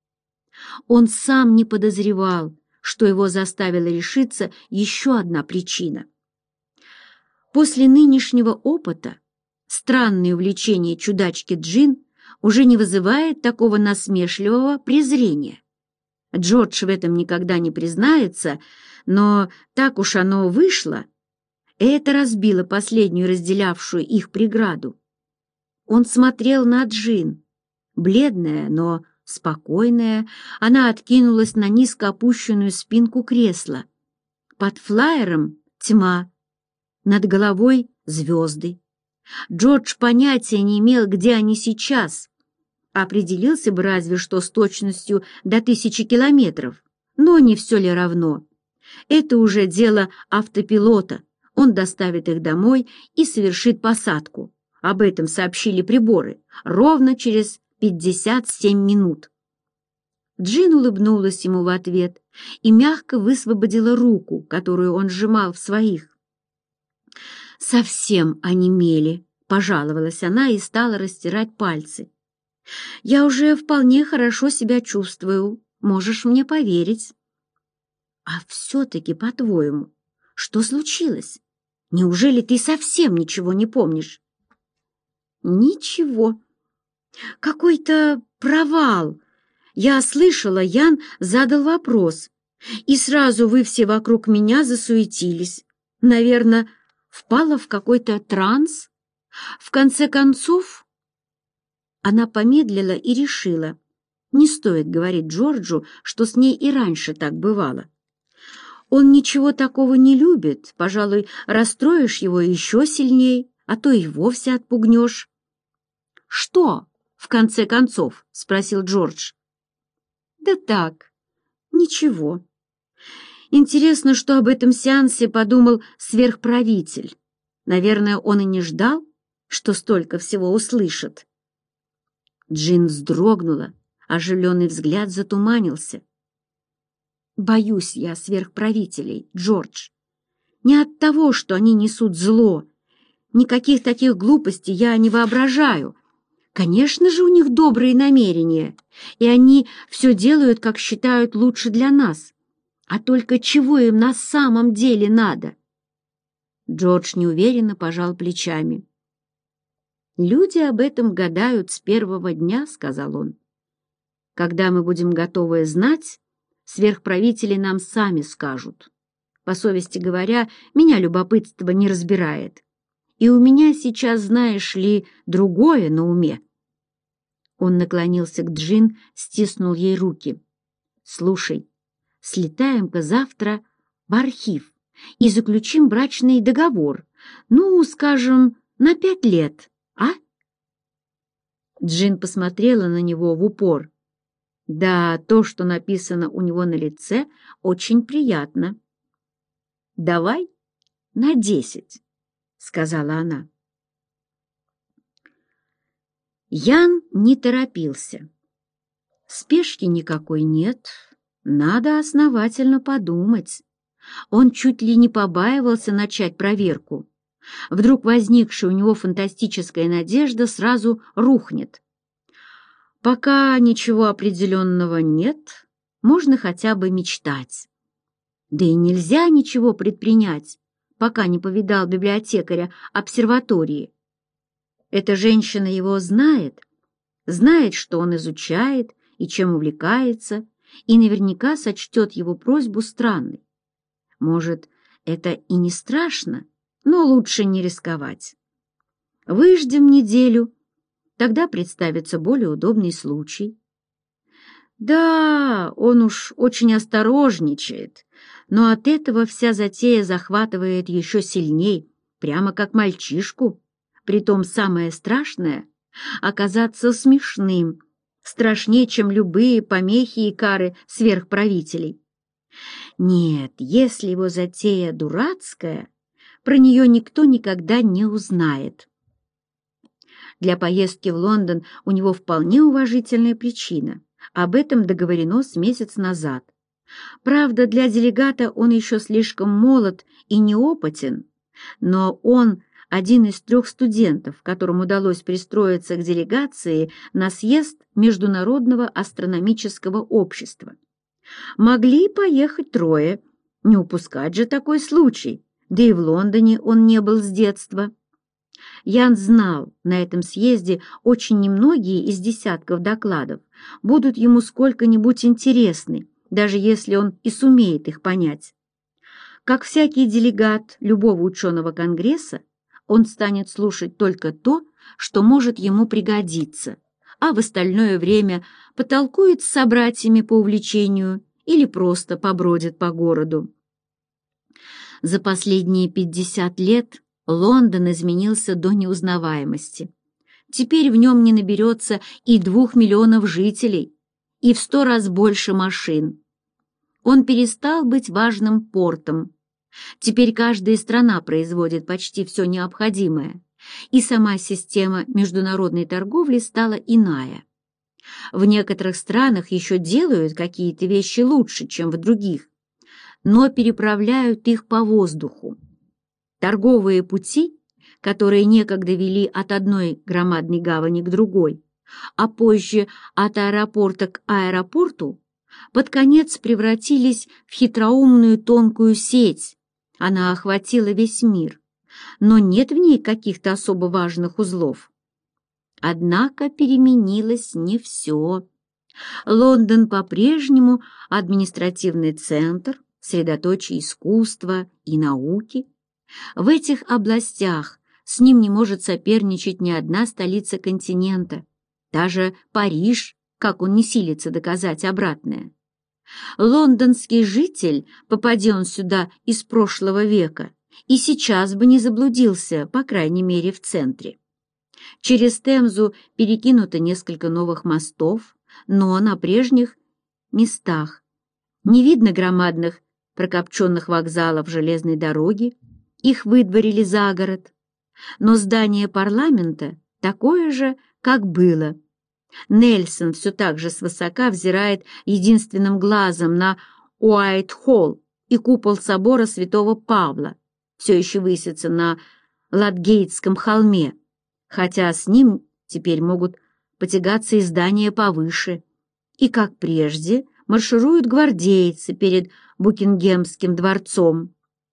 Он сам не подозревал, что его заставила решиться еще одна причина. После нынешнего опыта странное увлечение чудачки Джин уже не вызывает такого насмешливого презрения. Джордж в этом никогда не признается, но так уж оно вышло, и это разбило последнюю разделявшую их преграду. Он смотрел на Джин, бледная, но спокойная, она откинулась на низко опущенную спинку кресла. Под флаером тьма, над головой звезды. Джордж понятия не имел, где они сейчас. Определился бы разве что с точностью до тысячи километров, но не все ли равно. Это уже дело автопилота. Он доставит их домой и совершит посадку. Об этом сообщили приборы ровно через пятьдесят семь минут. Джин улыбнулась ему в ответ и мягко высвободила руку, которую он сжимал в своих. «Совсем онемели», — пожаловалась она и стала растирать пальцы. «Я уже вполне хорошо себя чувствую. можешь мне поверить. А все-таки, по-твоему, что случилось? Неужели ты совсем ничего не помнишь? Ничего. Какой-то провал. Я слышала, Ян задал вопрос, и сразу вы все вокруг меня засуетились. Наверное, впала в какой-то транс. В конце концов, она помедлила и решила, не стоит говорить Джорджу, что с ней и раньше так бывало. Он ничего такого не любит, пожалуй, расстроишь его еще сильней, а то и вовсе отпугнешь. «Что, в конце концов?» — спросил Джордж. «Да так, ничего. Интересно, что об этом сеансе подумал сверхправитель. Наверное, он и не ждал, что столько всего услышит». Джин вздрогнула, оживленный взгляд затуманился. «Боюсь я сверхправителей, Джордж. Не от того, что они несут зло. Никаких таких глупостей я не воображаю. Конечно же, у них добрые намерения, и они все делают, как считают лучше для нас. А только чего им на самом деле надо?» Джордж неуверенно пожал плечами. «Люди об этом гадают с первого дня», — сказал он. «Когда мы будем готовы знать, сверхправители нам сами скажут. По совести говоря, меня любопытство не разбирает. И у меня сейчас, знаешь ли, другое на уме». Он наклонился к Джин, стиснул ей руки. «Слушай, слетаем-ка завтра в архив и заключим брачный договор, ну, скажем, на пять лет, а?» Джин посмотрела на него в упор. Да, то, что написано у него на лице, очень приятно. «Давай на десять», — сказала она. Ян не торопился. Спешки никакой нет, надо основательно подумать. Он чуть ли не побаивался начать проверку. Вдруг возникшая у него фантастическая надежда сразу рухнет. Пока ничего определенного нет, можно хотя бы мечтать. Да и нельзя ничего предпринять, пока не повидал библиотекаря обсерватории. Эта женщина его знает, знает, что он изучает и чем увлекается, и наверняка сочтет его просьбу странной. Может, это и не страшно, но лучше не рисковать. Выждем неделю, тогда представится более удобный случай. Да, он уж очень осторожничает, но от этого вся затея захватывает еще сильней, прямо как мальчишку. Притом самое страшное — оказаться смешным, страшнее, чем любые помехи и кары сверхправителей. Нет, если его затея дурацкая, про нее никто никогда не узнает. Для поездки в Лондон у него вполне уважительная причина. Об этом договорено с месяц назад. Правда, для делегата он еще слишком молод и неопытен, но он один из трех студентов, которым удалось пристроиться к делегации на съезд Международного астрономического общества. Могли поехать трое, не упускать же такой случай, да и в Лондоне он не был с детства. Ян знал, на этом съезде очень немногие из десятков докладов будут ему сколько-нибудь интересны, даже если он и сумеет их понять. Как всякий делегат любого ученого конгресса, он станет слушать только то, что может ему пригодиться, а в остальное время потолкует с собратьями по увлечению или просто побродит по городу. За последние пятьдесят лет Лондон изменился до неузнаваемости. Теперь в нем не наберется и двух миллионов жителей, и в сто раз больше машин. Он перестал быть важным портом. Теперь каждая страна производит почти все необходимое, и сама система международной торговли стала иная. В некоторых странах еще делают какие-то вещи лучше, чем в других, но переправляют их по воздуху. Торговые пути, которые некогда вели от одной громадной гавани к другой, а позже от аэропорта к аэропорту, под конец превратились в хитроумную тонкую сеть. Она охватила весь мир, но нет в ней каких-то особо важных узлов. Однако переменилось не все. Лондон по-прежнему административный центр, средоточие искусства и науки. В этих областях с ним не может соперничать ни одна столица континента, даже Париж, как он не силится доказать обратное. Лондонский житель, попади он сюда из прошлого века, и сейчас бы не заблудился, по крайней мере, в центре. Через Темзу перекинуто несколько новых мостов, но на прежних местах не видно громадных прокопченных вокзалов железной дороги, их выдворили за город. Но здание парламента такое же, как было. Нельсон все так же свысока взирает единственным глазом на Уайт-Холл, и купол собора святого Павла все еще высится на Ладгейтском холме, хотя с ним теперь могут потягаться и здания повыше, и, как прежде, маршируют гвардейцы перед Букингемским дворцом.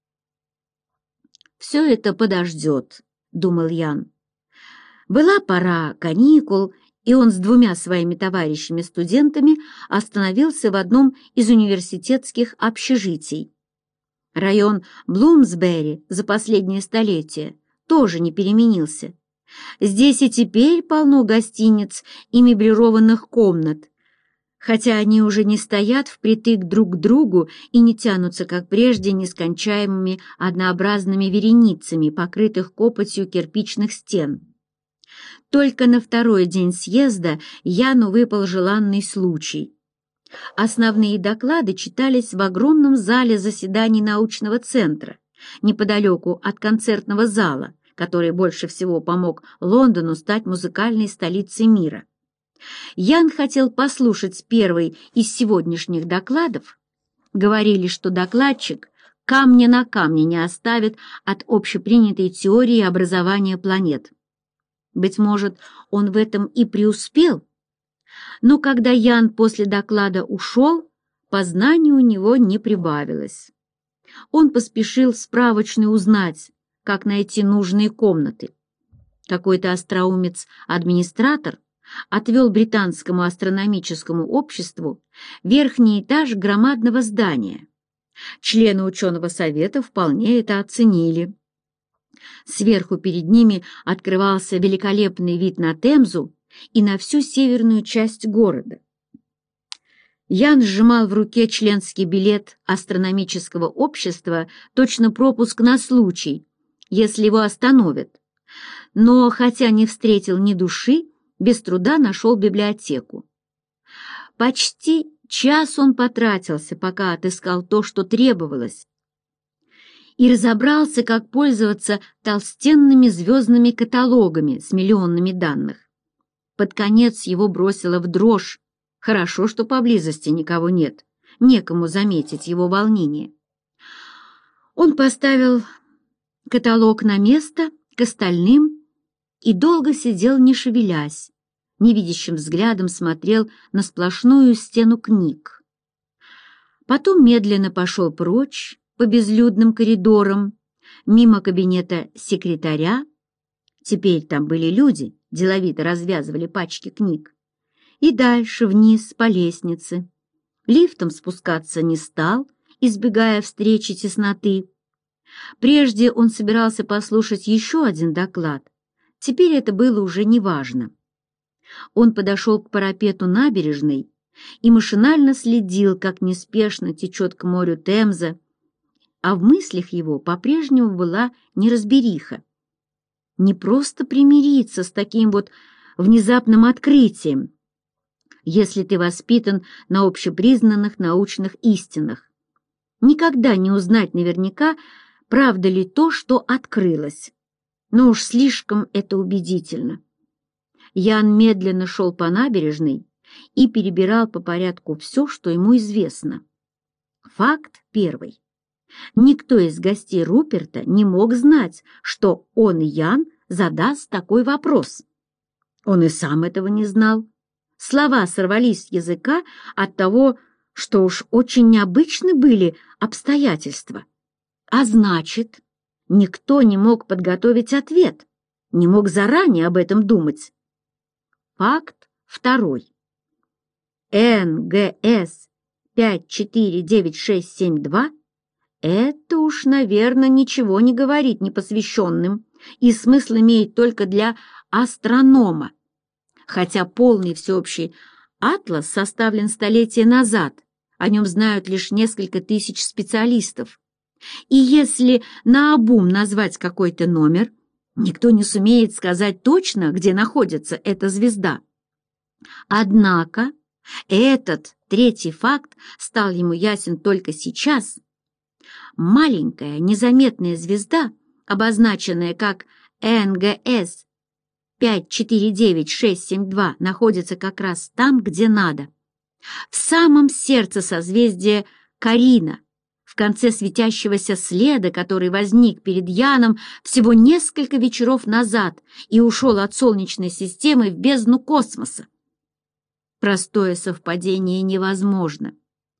«Все это подождет», — думал Ян. Была пора каникул, и он с двумя своими товарищами-студентами остановился в одном из университетских общежитий. Район Блумсбери за последнее столетие тоже не переменился. Здесь и теперь полно гостиниц и меблированных комнат, хотя они уже не стоят впритык друг к другу и не тянутся, как прежде, нескончаемыми однообразными вереницами, покрытых копотью кирпичных стен. Только на второй день съезда Яну выпал желанный случай. Основные доклады читались в огромном зале заседаний научного центра, неподалеку от концертного зала, который больше всего помог Лондону стать музыкальной столицей мира. Ян хотел послушать первый из сегодняшних докладов. Говорили, что докладчик камня на камне не оставит от общепринятой теории образования планет. Быть может, он в этом и преуспел, но когда Ян после доклада ушел, познаний у него не прибавилось. Он поспешил в справочную узнать, как найти нужные комнаты. Какой-то остроумец-администратор отвел британскому астрономическому обществу верхний этаж громадного здания. Члены ученого совета вполне это оценили. Сверху перед ними открывался великолепный вид на Темзу и на всю северную часть города. Ян сжимал в руке членский билет астрономического общества, точно пропуск на случай, если его остановят. Но, хотя не встретил ни души, без труда нашел библиотеку. Почти час он потратился, пока отыскал то, что требовалось, и разобрался, как пользоваться толстенными звездными каталогами с миллионами данных. Под конец его бросило в дрожь. Хорошо, что поблизости никого нет, некому заметить его волнение. Он поставил каталог на место к остальным и долго сидел, не шевелясь, невидящим взглядом смотрел на сплошную стену книг. Потом медленно пошел прочь по безлюдным коридорам, мимо кабинета секретаря. Теперь там были люди, деловито развязывали пачки книг. И дальше вниз по лестнице. Лифтом спускаться не стал, избегая встречи тесноты. Прежде он собирался послушать еще один доклад. Теперь это было уже неважно. Он подошел к парапету набережной и машинально следил, как неспешно течет к морю Темза, а в мыслях его по-прежнему была неразбериха. Не просто примириться с таким вот внезапным открытием, если ты воспитан на общепризнанных научных истинах. Никогда не узнать наверняка, правда ли то, что открылось. Но уж слишком это убедительно. Ян медленно шел по набережной и перебирал по порядку все, что ему известно. Факт первый. Никто из гостей Руперта не мог знать, что он, Ян, задаст такой вопрос. Он и сам этого не знал. Слова сорвались с языка от того, что уж очень необычны были обстоятельства. А значит, никто не мог подготовить ответ, не мог заранее об этом думать. Факт второй. эн гэ эс пять четыре девять шесть семь два — это уж, наверное, ничего не говорит непосвященным, и смысл имеет только для астронома, хотя полный всеобщий атлас составлен столетия назад, о нем знают лишь несколько тысяч специалистов. И если наобум назвать какой-то номер, никто не сумеет сказать точно, где находится эта звезда. Однако этот третий факт стал ему ясен только сейчас. Маленькая незаметная звезда, обозначенная как эн гэ эс пять четыре девять шесть семь два, находится как раз там, где надо, в самом сердце созвездия Карина, в конце светящегося следа, который возник перед Яном всего несколько вечеров назад и ушел от Солнечной системы в бездну космоса. Простое совпадение невозможно.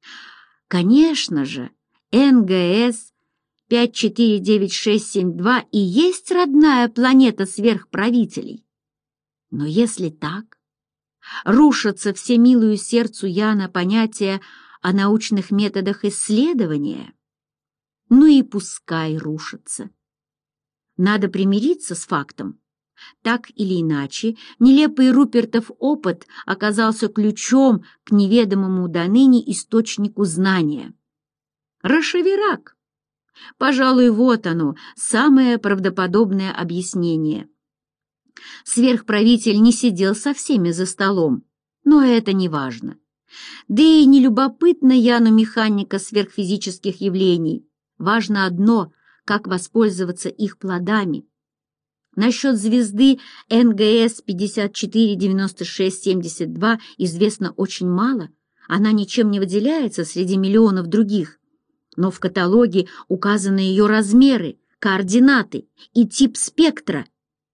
Конечно же, эн гэ эс пять четыре девять шесть семь два и есть родная планета сверхправителей. Но если так, рушатся все милую сердцу Яна понятия о научных методах исследования. Ну и пускай рушатся. Надо примириться с фактом. Так или иначе, нелепый Рупертов опыт оказался ключом к неведомому доныне источнику знания. Рашевирак. Пожалуй, вот оно, самое правдоподобное объяснение. Сверхправитель не сидел со всеми за столом, но это не важно. Да и не любопытно Яну механика сверхфизических явлений. Важно одно — как воспользоваться их плодами. Насчет звезды эн гэ эс пять четыре девять шесть семь два известно очень мало, она ничем не выделяется среди миллионов других, но в каталоге указаны ее размеры, координаты и тип спектра.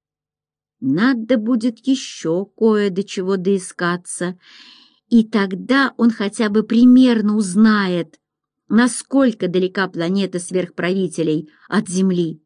Надо будет еще кое до чего доискаться, и тогда он хотя бы примерно узнает, насколько далека планета сверхправителей от Земли.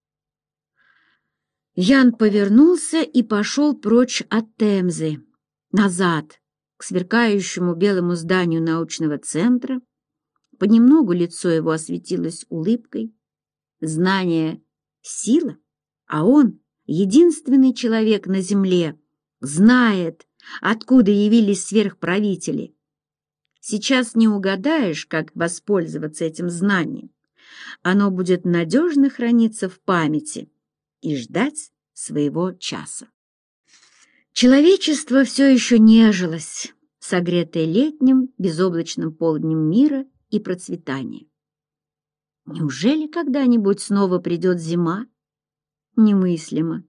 Ян повернулся и пошел прочь от Темзы, назад, к сверкающему белому зданию научного центра. Понемногу лицо его осветилось улыбкой. Знание — сила, а он, единственный человек на Земле, знает, откуда явились сверхправители. Сейчас не угадаешь, как воспользоваться этим знанием. Оно будет надежно храниться в памяти и ждать своего часа. Человечество все еще нежилось, согретое летним безоблачным полднем мира и процветания. Неужели когда-нибудь снова придет зима? Немыслимо.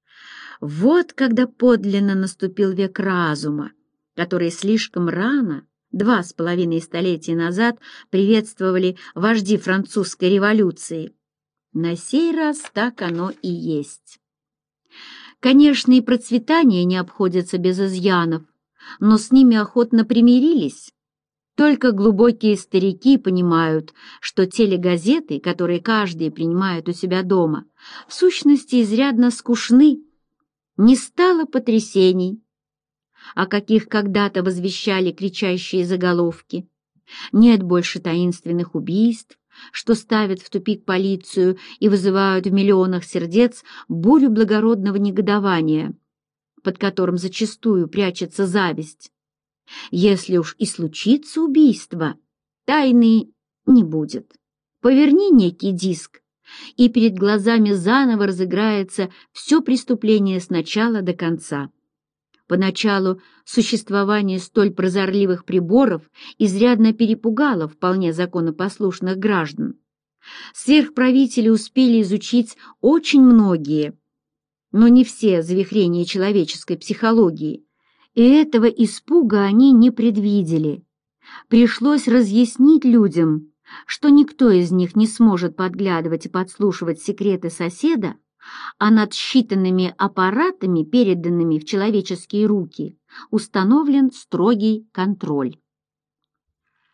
Вот когда подлинно наступил век разума, который слишком рано, два с половиной столетия назад, приветствовали вожди французской революции. На сей раз так оно и есть. Конечно, и процветание не обходится без изъянов, но с ними охотно примирились. Только глубокие старики понимают, что телегазеты, которые каждый принимает у себя дома, в сущности изрядно скучны. Не стало потрясений, о каких когда-то возвещали кричащие заголовки. Нет больше таинственных убийств, что ставят в тупик полицию и вызывают в миллионах сердец бурю благородного негодования, под которым зачастую прячется зависть. Если уж и случится убийство, тайны не будет. Поверни некий диск, и перед глазами заново разыграется все преступление с начала до конца. Поначалу существование столь прозорливых приборов изрядно перепугало вполне законопослушных граждан. Сверхправители успели изучить очень многие, но не все завихрения человеческой психологии, и этого испуга они не предвидели. Пришлось разъяснить людям, что никто из них не сможет подглядывать и подслушивать секреты соседа, а над считанными аппаратами, переданными в человеческие руки, установлен строгий контроль.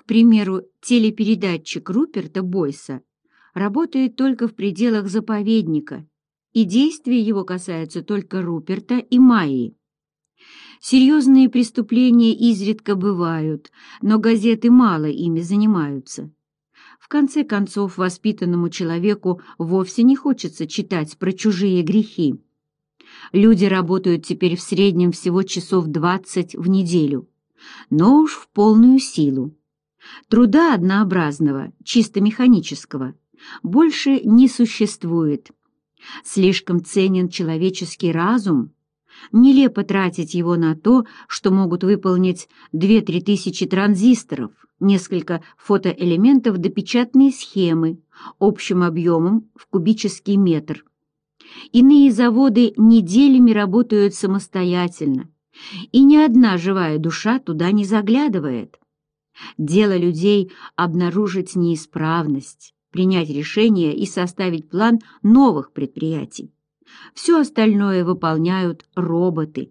К примеру, телепередатчик Руперта Бойса работает только в пределах заповедника, и действия его касаются только Руперта и Майи. Серьезные преступления изредка бывают, но газеты мало ими занимаются. В конце концов, воспитанному человеку вовсе не хочется читать про чужие грехи. Люди работают теперь в среднем всего часов двадцать в неделю, но уж в полную силу. Труда однообразного, чисто механического, больше не существует. Слишком ценен человеческий разум. Нелепо тратить его на то, что могут выполнить две-три тысячи транзисторов, несколько фотоэлементов до печатные схемы общим объемом в кубический метр. Иные заводы неделями работают самостоятельно, и ни одна живая душа туда не заглядывает. Дело людей — обнаружить неисправность, принять решение и составить план новых предприятий. Все остальное выполняют роботы.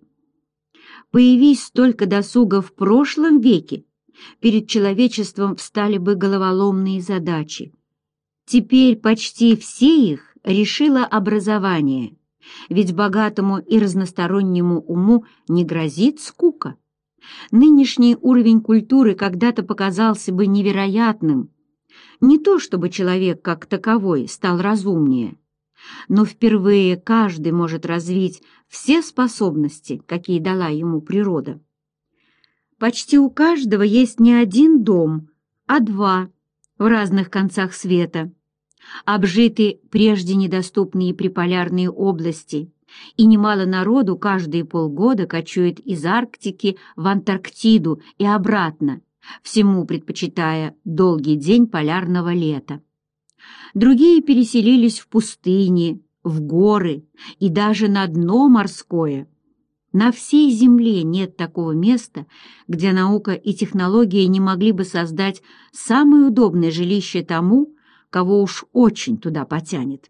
Появись столько досуга в прошлом веке, перед человечеством встали бы головоломные задачи. Теперь почти все их решило образование, ведь богатому и разностороннему уму не грозит скука. Нынешний уровень культуры когда-то показался бы невероятным. Не то чтобы человек как таковой стал разумнее, но впервые каждый может развить все способности, какие дала ему природа. Почти у каждого есть не один дом, а два в разных концах света. Обжиты прежде недоступные приполярные области, и немало народу каждые полгода кочует из Арктики в Антарктиду и обратно, всему предпочитая долгий день полярного лета. Другие переселились в пустыни, в горы и даже на дно морское. На всей Земле нет такого места, где наука и технологии не могли бы создать самое удобное жилище тому, кого уж очень туда потянет.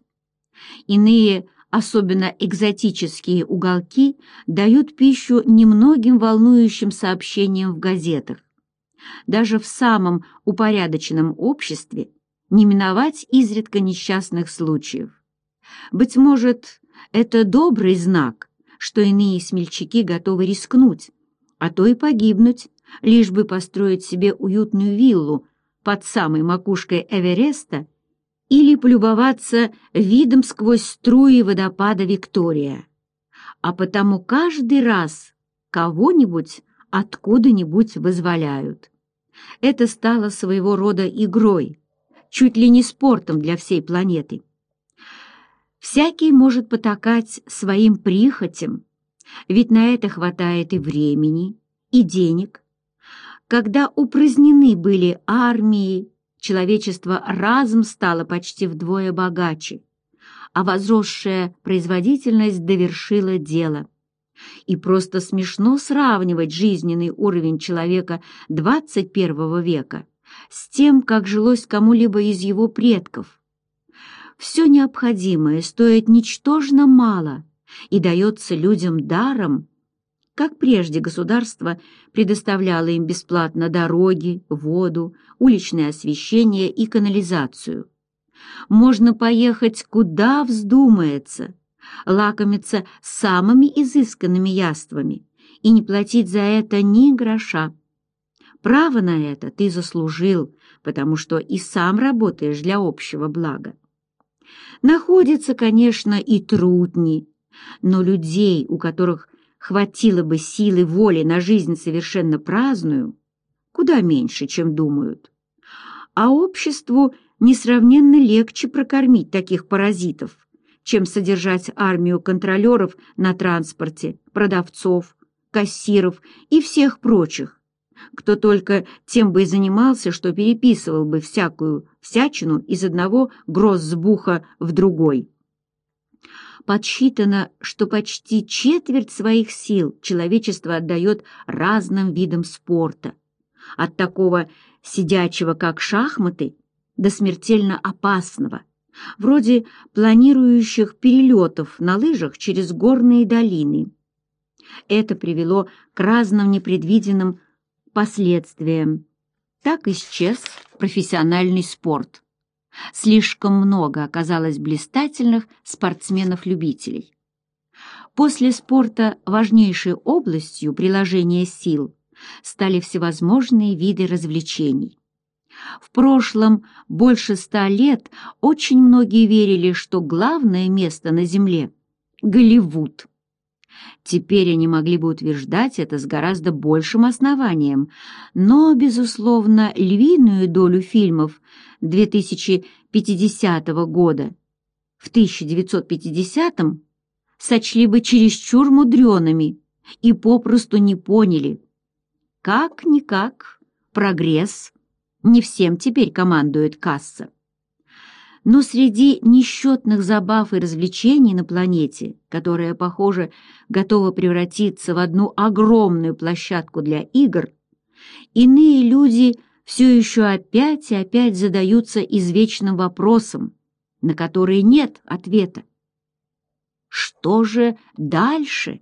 Иные, особенно экзотические уголки, дают пищу немногим волнующим сообщениям в газетах. Даже в самом упорядоченном обществе не миновать изредка несчастных случаев. Быть может, это добрый знак, что иные смельчаки готовы рискнуть, а то и погибнуть, лишь бы построить себе уютную виллу под самой макушкой Эвереста или полюбоваться видом сквозь струи водопада Виктория. А потому каждый раз кого-нибудь откуда-нибудь вызволяют. Это стало своего рода игрой, чуть ли не спортом для всей планеты. Всякий может потакать своим прихотям, ведь на это хватает и времени, и денег. Когда упразднены были армии, человечество разом стало почти вдвое богаче, а возросшая производительность довершила дело. И просто смешно сравнивать жизненный уровень человека двадцать первого века с тем, как жилось кому-либо из его предков. Все необходимое стоит ничтожно мало и дается людям даром. Как прежде государство предоставляло им бесплатно дороги, воду, уличное освещение и канализацию. Можно поехать куда вздумается, лакомиться самыми изысканными яствами и не платить за это ни гроша. Право на это ты заслужил, потому что и сам работаешь для общего блага. Находятся, конечно, и трудни, но людей, у которых хватило бы силы воли на жизнь совершенно праздную, куда меньше, чем думают. А обществу несравненно легче прокормить таких паразитов, чем содержать армию контролеров на транспорте, продавцов, кассиров и всех прочих, кто только тем бы и занимался, что переписывал бы всякую всячину из одного гроссбуха в другой. Подсчитано, что почти четверть своих сил человечество отдает разным видам спорта, от такого сидячего, как шахматы, до смертельно опасного, вроде планирующих перелетов на лыжах через горные долины. Это привело к разным непредвиденным последствиям. Так исчез профессиональный спорт. Слишком много оказалось блистательных спортсменов-любителей. После спорта важнейшей областью приложения сил стали всевозможные виды развлечений. В прошлом больше ста лет очень многие верили, что главное место на Земле — Голливуд. Теперь они могли бы утверждать это с гораздо большим основанием, но, безусловно, львиную долю фильмов две тысячи пятидесятого года в тысяча девятьсот пятидесятом сочли бы чересчур мудреными и попросту не поняли. Как-никак, прогресс, не всем теперь командует касса. Но среди несчетных забав и развлечений на планете, которая, похоже, готова превратиться в одну огромную площадку для игр, иные люди все еще опять и опять задаются извечным вопросом, на который нет ответа. Что же дальше?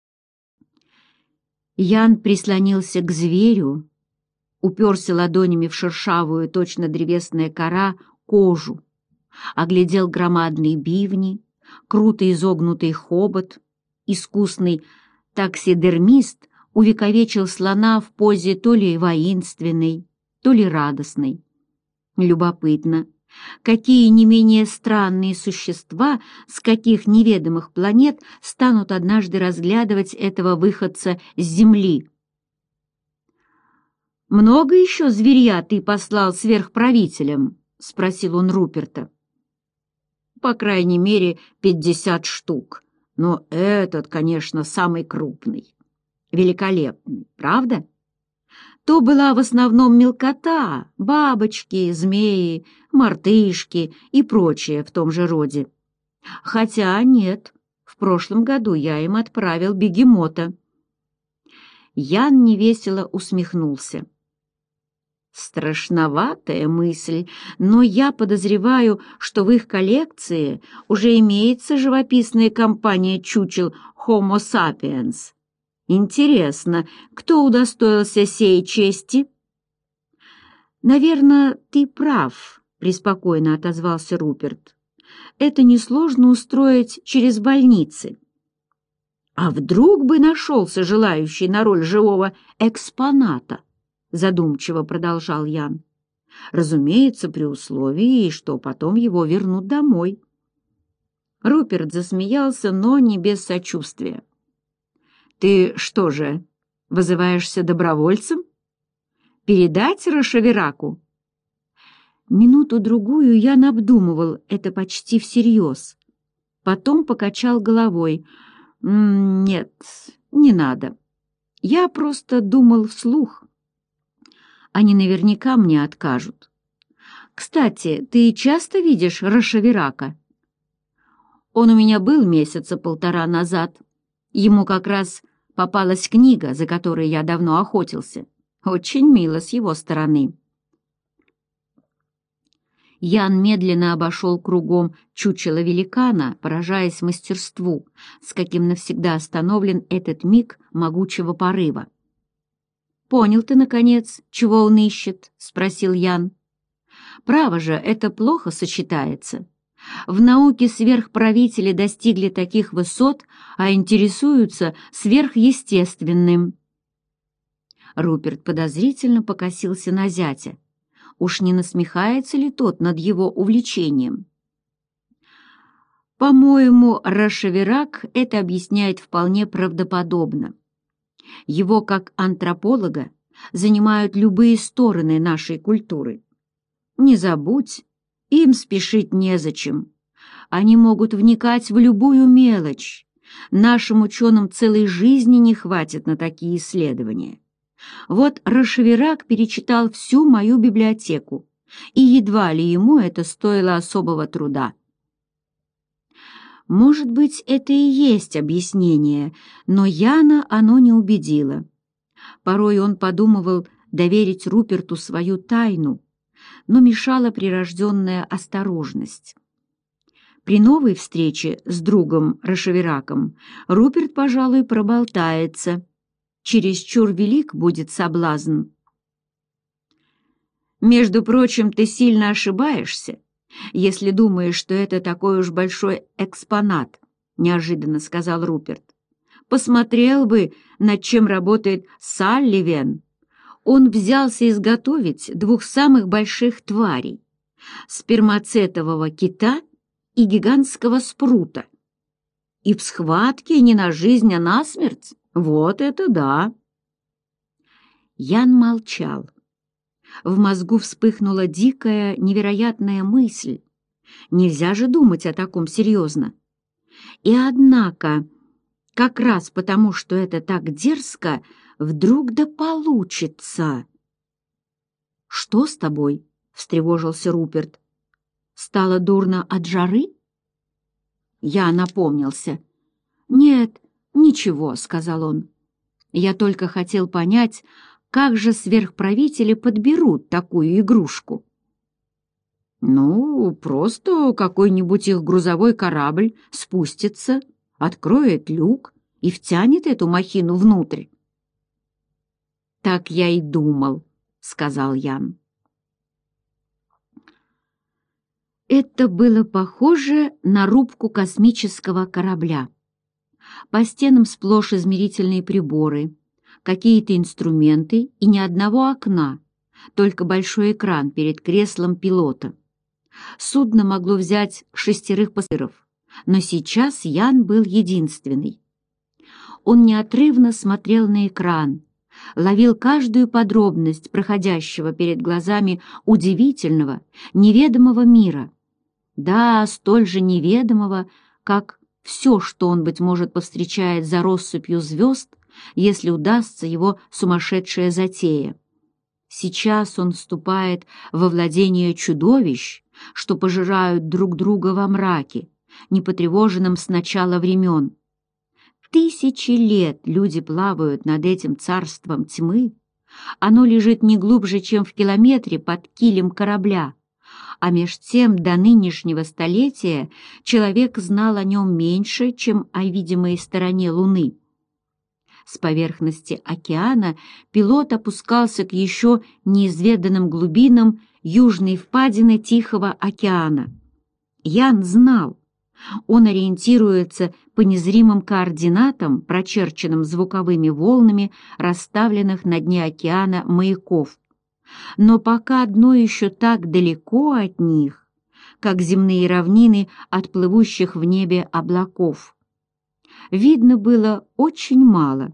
Ян прислонился к зверю, уперся ладонями в шершавую, точно древесная кора, кожу, оглядел громадные бивни, круто изогнутый хобот. Искусный таксидермист увековечил слона в позе то ли воинственной, то ли радостной. Любопытно, какие не менее странные существа с каких неведомых планет станут однажды разглядывать этого выходца с Земли. «Много еще зверья ты послал сверхправителям?» — спросил он Руперта. «По крайней мере, пятьдесят штук. Но этот, конечно, самый крупный. Великолепный, правда? То была в основном мелкота, бабочки, змеи, мартышки и прочее в том же роде. Хотя нет, в прошлом году я им отправил бегемота». Ян невесело усмехнулся. Страшноватая мысль, но я подозреваю, что в их коллекции уже имеется живописная компания чучел Homo sapiens. Интересно, кто удостоился сей чести? «Наверное, ты прав», — преспокойно отозвался Руперт. «Это несложно устроить через больницы». «А вдруг бы нашелся желающий на роль живого экспоната?» — задумчиво продолжал Ян. «Разумеется, при условии, что потом его вернут домой». Руперт засмеялся, но не без сочувствия. «Ты что же, вызываешься добровольцем? Передать Рашавираку?» Минуту-другую Ян обдумывал это почти всерьез. Потом покачал головой. «Нет, не надо. Я просто думал вслух. Они наверняка мне откажут. Кстати, ты часто видишь Рашавирака?» «Он у меня был месяца полтора назад. Ему как раз попалась книга, за которой я давно охотился. Очень мило с его стороны». Ян медленно обошел кругом чучело великана, поражаясь мастерству, с каким навсегда остановлен этот миг могучего порыва. «Понял ты, наконец, чего он ищет?» — спросил Ян. «Право же, это плохо сочетается. В науке сверхправители достигли таких высот, а интересуются сверхъестественным». Руперт подозрительно покосился на зятя. Уж не насмехается ли тот над его увлечением? По-моему, Рашавирак это объясняет вполне правдоподобно. Его, как антрополога, занимают любые стороны нашей культуры. Не забудь, им спешить незачем. Они могут вникать в любую мелочь. Нашим ученым целой жизни не хватит на такие исследования. Вот Рашавирак перечитал всю мою библиотеку, и едва ли ему это стоило особого труда. Может быть, это и есть объяснение, но Яна оно не убедило. Порой он подумывал доверить Руперту свою тайну, но мешала прирожденная осторожность. При новой встрече с другом Рашавираком Руперт, пожалуй, проболтается. Чересчур велик будет соблазн. Между прочим, ты сильно ошибаешься, если думаешь, что это такой уж большой экспонат, неожиданно сказал Руперт. Посмотрел бы, над чем работает Салливен. Он взялся изготовить двух самых больших тварей — спермацетового кита и гигантского спрута. И в схватке не на жизнь, а на смерть. Вот это да! Ян молчал. В мозгу вспыхнула дикая, невероятная мысль. Нельзя же думать о таком серьезно. И однако, как раз потому, что это так дерзко, вдруг да получится. «Что с тобой?» — встревожился Руперт. «Стало дурно от жары?» Я напомнился. «Нет, ничего», — сказал он. «Я только хотел понять, как же сверхправители подберут такую игрушку?» «Ну, просто какой-нибудь их грузовой корабль спустится, откроет люк и втянет эту махину внутрь». «Так я и думал», — сказал Ян. Это было похоже на рубку космического корабля. По стенам сплошь измерительные приборы, какие-то инструменты и ни одного окна, только большой экран перед креслом пилота. Судно могло взять шестерых пассажиров, но сейчас Ян был единственный. Он неотрывно смотрел на экран, ловил каждую подробность проходящего перед глазами удивительного, неведомого мира. Да, столь же неведомого, как все, что он, быть может, повстречает за россыпью звезд, если удастся его сумасшедшая затея. Сейчас он вступает во владение чудовищ, что пожирают друг друга во мраке, непотревоженном с начала времен. Тысячи лет люди плавают над этим царством тьмы. Оно лежит не глубже, чем в километре под килем корабля, а меж тем до нынешнего столетия человек знал о нем меньше, чем о видимой стороне Луны. С поверхности океана пилот опускался к еще неизведанным глубинам южной впадины Тихого океана. Ян знал, он ориентируется по незримым координатам, прочерченным звуковыми волнами, расставленных на дне океана маяков. Но пока дно еще так далеко от них, как земные равнины от плывущих в небе облаков. Видно было очень мало.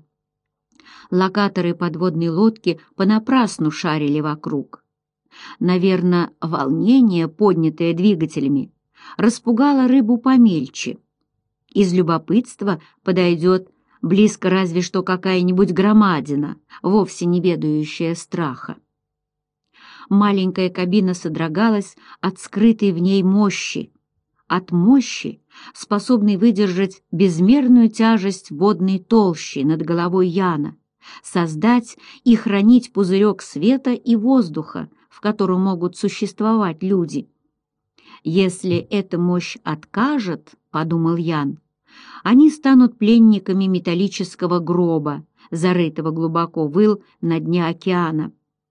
Локаторы подводной лодки понапрасну шарили вокруг. Наверное, волнение, поднятое двигателями, распугало рыбу помельче. Из любопытства подойдет близко разве что какая-нибудь громадина, вовсе не ведающая страха. Маленькая кабина содрогалась от скрытой в ней мощи, от мощи, способной выдержать безмерную тяжесть водной толщи над головой Яна, создать и хранить пузырек света и воздуха, в котором могут существовать люди. «Если эта мощь откажет, — подумал Ян, — они станут пленниками металлического гроба, зарытого глубоко в ил на дне океана».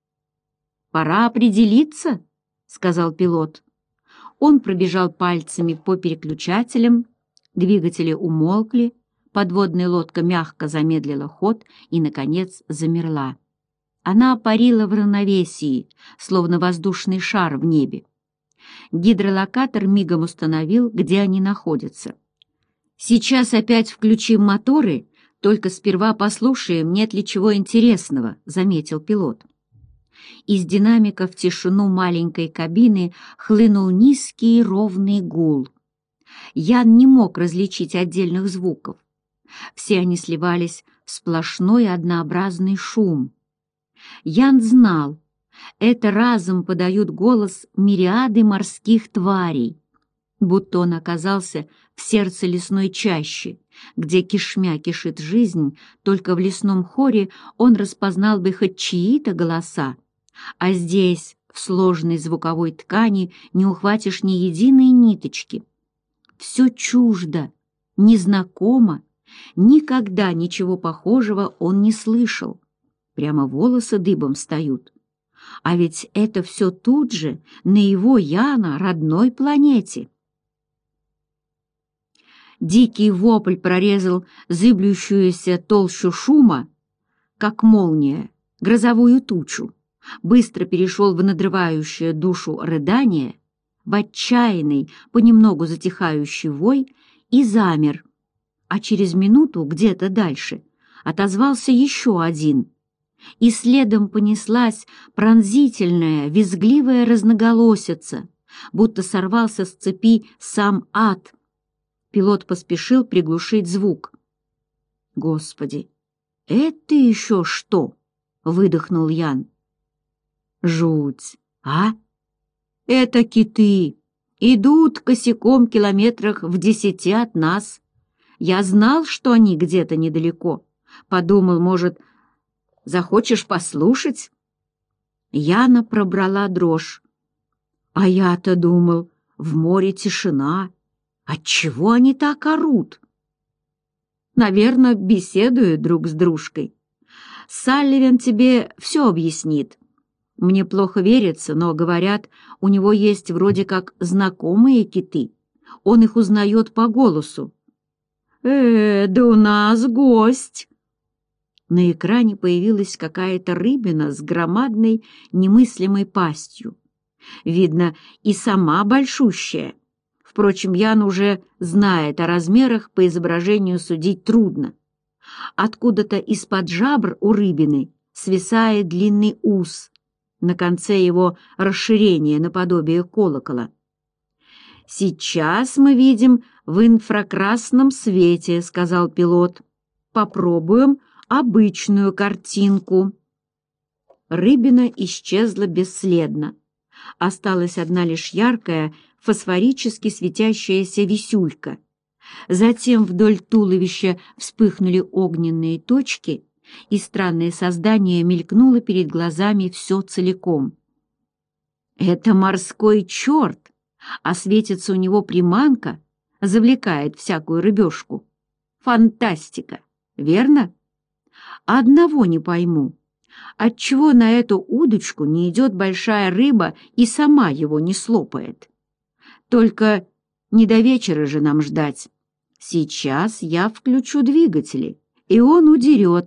«Пора определиться», — сказал пилот. Он пробежал пальцами по переключателям, двигатели умолкли, подводная лодка мягко замедлила ход и, наконец, замерла. Она парила в равновесии, словно воздушный шар в небе. Гидролокатор мигом установил, где они находятся. «Сейчас опять включим моторы, только сперва послушаем, нет ли чего интересного», — заметил пилот. Из динамика в тишину маленькой кабины хлынул низкий ровный гул. Ян не мог различить отдельных звуков. Все они сливались в сплошной однообразный шум. Ян знал, это разом подают голос мириады морских тварей, будто он оказался в сердце лесной чащи, где кишмя кишит жизнь, только в лесном хоре он распознал бы хоть чьи-то голоса, а здесь, в сложной звуковой ткани, не ухватишь ни единой ниточки. Все чуждо, незнакомо, никогда ничего похожего он не слышал. Прямо волосы дыбом встают. А ведь это все тут же, на его Яна, родной планете. Дикий вопль прорезал зыблющуюся толщу шума, как молния, грозовую тучу, быстро перешел в надрывающее душу рыдание, в отчаянный, понемногу затихающий вой и замер, а через минуту где-то дальше отозвался еще один, и следом понеслась пронзительная, визгливая разноголосица, будто сорвался с цепи сам ад. Пилот поспешил приглушить звук. «Господи, это еще что?» — выдохнул Ян. «Жуть, а? Это киты. Идут косяком километрах в десяти от нас. Я знал, что они где-то недалеко. Подумал, может, захочешь послушать?» Яна пробрала дрожь. «А я-то думал, в море тишина. Отчего они так орут?» «Наверное, беседуют друг с дружкой. Салливан тебе все объяснит. Мне плохо верится, но, говорят, у него есть вроде как знакомые киты. Он их узнает по голосу». «Э, да у нас гость!» На экране появилась какая-то рыбина с громадной немыслимой пастью. Видно, и сама большущая. Впрочем, Ян уже знает о размерах, по изображению судить трудно. Откуда-то из-под жабр у рыбины свисает длинный ус, на конце его расширение наподобие колокола. «Сейчас мы видим в инфракрасном свете», — сказал пилот. «Попробуем обычную картинку». Рыбина исчезла бесследно. Осталась одна лишь яркая, фосфорически светящаяся висюлька. Затем вдоль туловища вспыхнули огненные точки, и странное создание мелькнуло перед глазами все целиком. «Это морской черт, а светится у него приманка, завлекает всякую рыбешку. Фантастика, верно? Одного не пойму. Отчего на эту удочку не идет большая рыба и сама его не слопает? Только не до вечера же нам ждать. Сейчас я включу двигатели, и он удерет».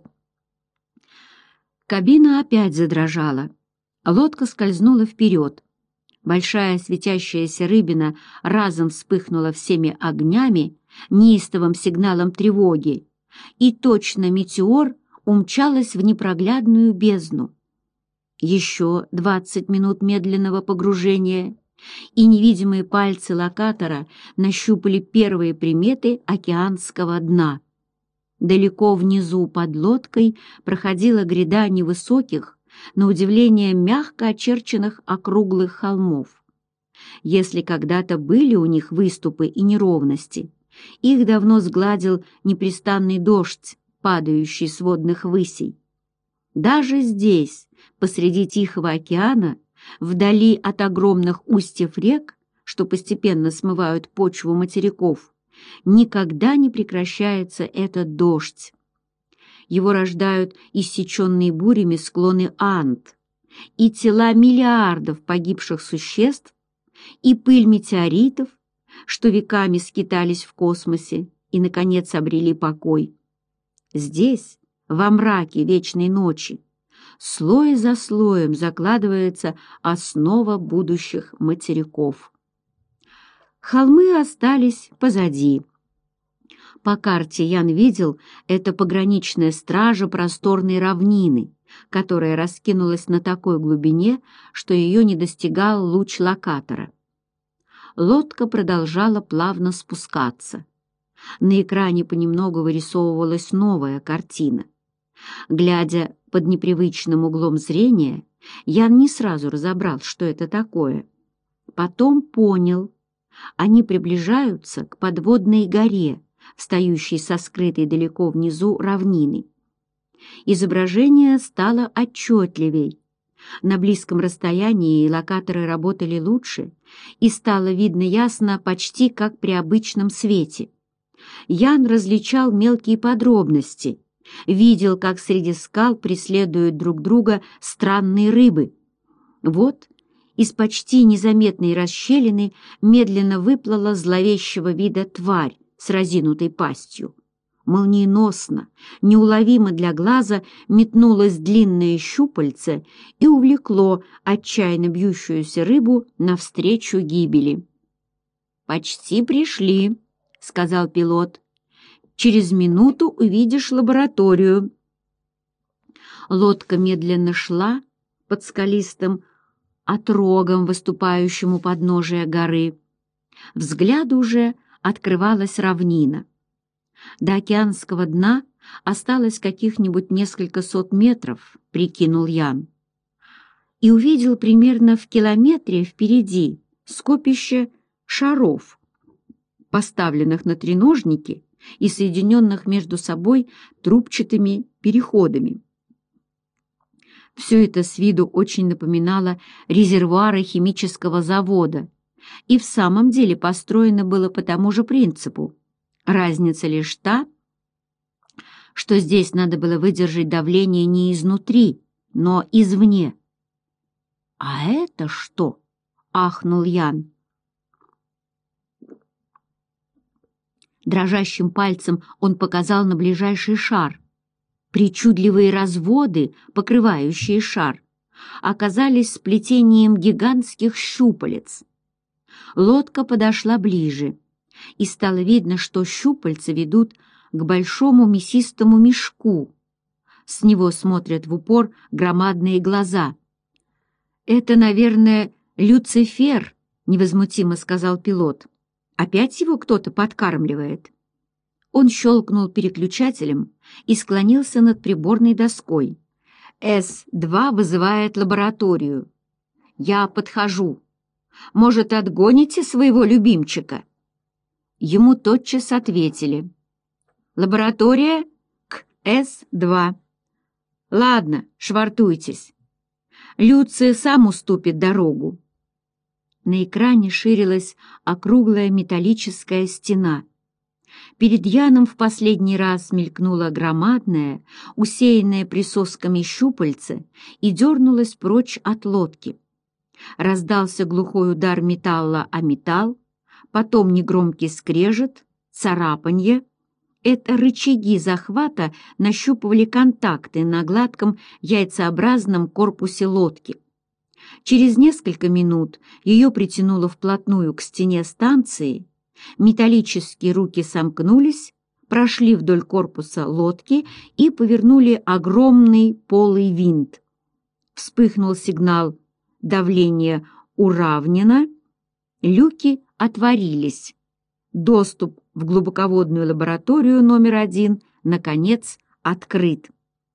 Кабина опять задрожала. Лодка скользнула вперед. Большая светящаяся рыбина разом вспыхнула всеми огнями, неистовым сигналом тревоги, и точно метеор умчалась в непроглядную бездну. Еще двадцать минут медленного погружения, и невидимые пальцы локатора нащупали первые приметы океанского дна. Далеко внизу под лодкой проходила гряда невысоких, на удивление мягко очерченных округлых холмов. Если когда-то были у них выступы и неровности, их давно сгладил непрестанный дождь, падающий с водных высей. Даже здесь, посреди Тихого океана, вдали от огромных устьев рек, что постепенно смывают почву материков, никогда не прекращается этот дождь. Его рождают иссеченные бурями склоны Анд, и тела миллиардов погибших существ, и пыль метеоритов, что веками скитались в космосе и, наконец, обрели покой. Здесь, во мраке вечной ночи, слой за слоем закладывается основа будущих материков. Холмы остались позади. По карте Ян видел, это пограничная стража просторной равнины, которая раскинулась на такой глубине, что ее не достигал луч локатора. Лодка продолжала плавно спускаться. На экране понемногу вырисовывалась новая картина. Глядя под непривычным углом зрения, Ян не сразу разобрал, что это такое. Потом понял. Они приближаются к подводной горе, встающей со скрытой далеко внизу равнины. Изображение стало отчетливей. На близком расстоянии локаторы работали лучше, и стало видно ясно почти как при обычном свете. Ян различал мелкие подробности, видел, как среди скал преследуют друг друга странные рыбы, Вот из почти незаметной расщелины медленно выплыла зловещего вида тварь с разинутой пастью. Молниеносно, неуловимо для глаза метнулось длинное щупальце и увлекло отчаянно бьющуюся рыбу навстречу гибели. «Почти пришли», — сказал пилот. «Через минуту увидишь лабораторию». Лодка медленно шла под скалистым отрогом, выступающим у подножия горы. Взгляду уже открывалась равнина. До океанского дна осталось каких-нибудь несколько сот метров, прикинул Ян, и увидел примерно в километре впереди скопище шаров, поставленных на треножники и соединенных между собой трубчатыми переходами. Все это с виду очень напоминало резервуары химического завода и в самом деле построено было по тому же принципу. Разница лишь та, что здесь надо было выдержать давление не изнутри, но извне. «А это что?» — ахнул Ян. Дрожащим пальцем он показал на ближайший шар. Причудливые разводы, покрывающие шар, оказались сплетением гигантских щупалец. Лодка подошла ближе, и стало видно, что щупальца ведут к большому мясистому мешку. С него смотрят в упор громадные глаза. «Это, наверное, Люцифер», — невозмутимо сказал пилот. «Опять его кто-то подкармливает?» Он щелкнул переключателем и склонился над приборной доской. С два вызывает лабораторию. Я подхожу. Может, отгоните своего любимчика?» Ему тотчас ответили. «Лаборатория к С два. Ладно, швартуйтесь. Люций сам уступит дорогу». На экране ширилась округлая металлическая стена. Перед Яном в последний раз мелькнула громадная, усеянная присосками щупальце и дернулась прочь от лодки. Раздался глухой удар металла о металл, потом негромкий скрежет, царапанье. Это рычаги захвата нащупывали контакты на гладком яйцеобразном корпусе лодки. Через несколько минут ее притянуло вплотную к стене станции. Металлические руки сомкнулись, прошли вдоль корпуса лодки и повернули огромный полый винт. Вспыхнул сигнал «Давление уравнено», люки отворились. Доступ в глубоководную лабораторию номер один, наконец, открыт.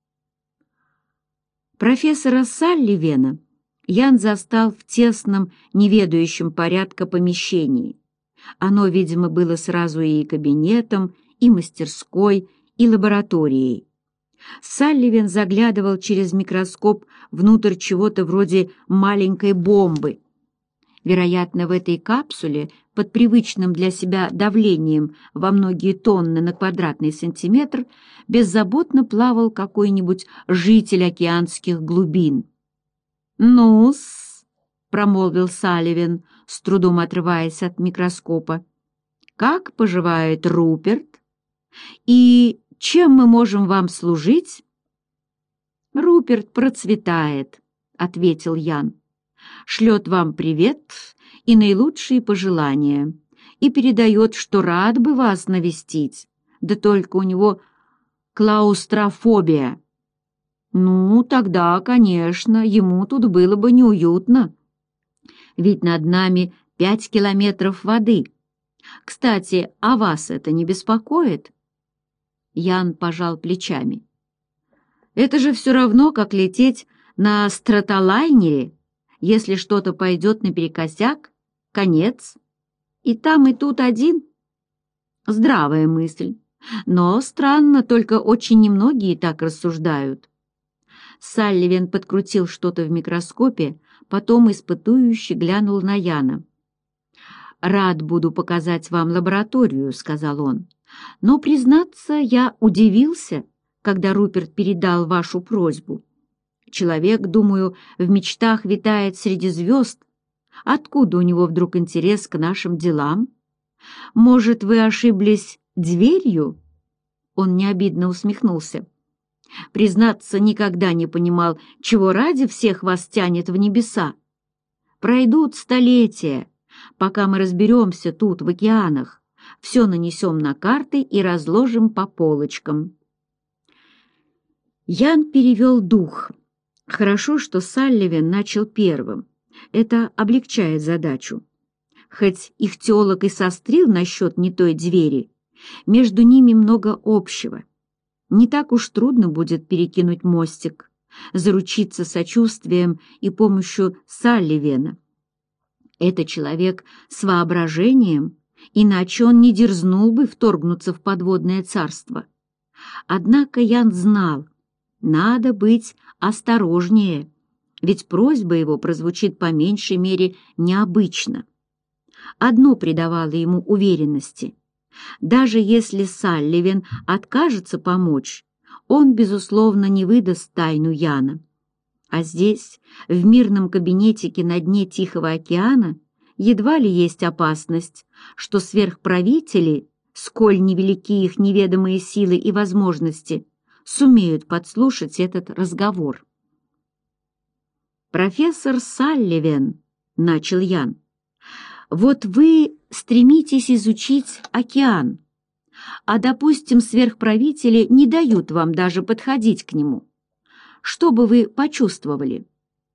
Профессора Салливена Ян застал в тесном, неведающем порядка помещении. Оно, видимо, было сразу и кабинетом, и мастерской, и лабораторией. Салливен заглядывал через микроскоп внутрь чего-то вроде маленькой бомбы. Вероятно, в этой капсуле под привычным для себя давлением во многие тонны на квадратный сантиметр беззаботно плавал какой-нибудь житель океанских глубин. «Ну-с», — промолвил Салливен, с трудом отрываясь от микроскопа, — «как поживает Руперт? И чем мы можем вам служить?» «Руперт процветает», — ответил Ян. «Шлет вам привет и наилучшие пожелания, и передает, что рад бы вас навестить, да только у него клаустрофобия». «Ну, тогда, конечно, ему тут было бы неуютно. Ведь над нами пять километров воды. Кстати, а вас это не беспокоит?» Ян пожал плечами. «Это же все равно, как лететь на стратолайнере. Если что-то пойдет наперекосяк, конец. И там, и тут один». Здравая мысль. Но странно, только очень немногие так рассуждают. Салливен подкрутил что-то в микроскопе, потом испытующе глянул на Яна. «Рад буду показать вам лабораторию», — сказал он. «Но, признаться, я удивился, когда Руперт передал вашу просьбу. Человек, думаю, в мечтах витает среди звезд. Откуда у него вдруг интерес к нашим делам? Может, вы ошиблись дверью?» Он необидно усмехнулся. «Признаться, никогда не понимал, чего ради всех вас тянет в небеса. Пройдут столетия, пока мы разберемся тут, в океанах, все нанесем на карты и разложим по полочкам». Ян перевел дух. Хорошо, что Салливен начал первым. Это облегчает задачу. Хоть их теолог и сострил насчет не той двери, между ними много общего. Не так уж трудно будет перекинуть мостик, заручиться сочувствием и помощью Салливена. Это человек с воображением, иначе он не дерзнул бы вторгнуться в подводное царство. Однако Ян знал, надо быть осторожнее, ведь просьба его прозвучит по меньшей мере необычно. Одно придавало ему уверенности. Даже если Салливен откажется помочь, он, безусловно, не выдаст тайну Яна. А здесь, в мирном кабинетике на дне Тихого океана, едва ли есть опасность, что сверхправители, сколь невелики их неведомые силы и возможности, сумеют подслушать этот разговор. «Профессор Салливен», — начал Ян, — «вот вы стремитесь изучить океан, а, допустим, сверхправители не дают вам даже подходить к нему. Что бы вы почувствовали?»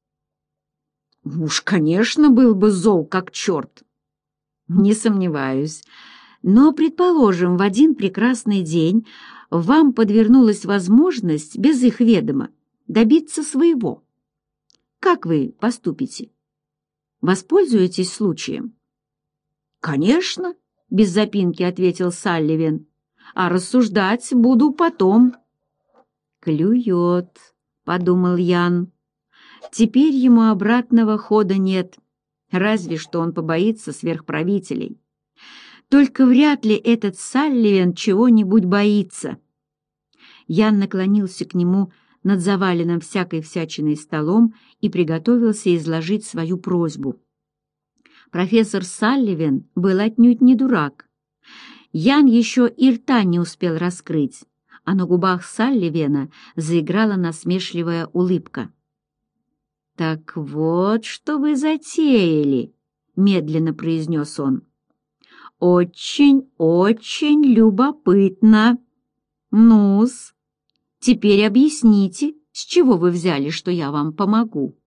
«Уж, конечно, был бы зол как черт». «Не сомневаюсь. Но, предположим, в один прекрасный день вам подвернулась возможность без их ведома добиться своего. Как вы поступите? Воспользуетесь случаем?» «Конечно», — без запинки ответил Салливен, — «а рассуждать буду потом». «Клюет», — подумал Ян. «Теперь ему обратного хода нет, разве что он побоится сверхправителей. Только вряд ли этот Салливен чего-нибудь боится». Ян наклонился к нему над заваленным всякой всячиной столом и приготовился изложить свою просьбу. Профессор Салливен был отнюдь не дурак. Ян еще и рта не успел раскрыть, а на губах Салливена заиграла насмешливая улыбка. «Так вот, что вы затеяли», — медленно произнес он. «Очень, очень любопытно. Ну-с, теперь объясните, с чего вы взяли, что я вам помогу?»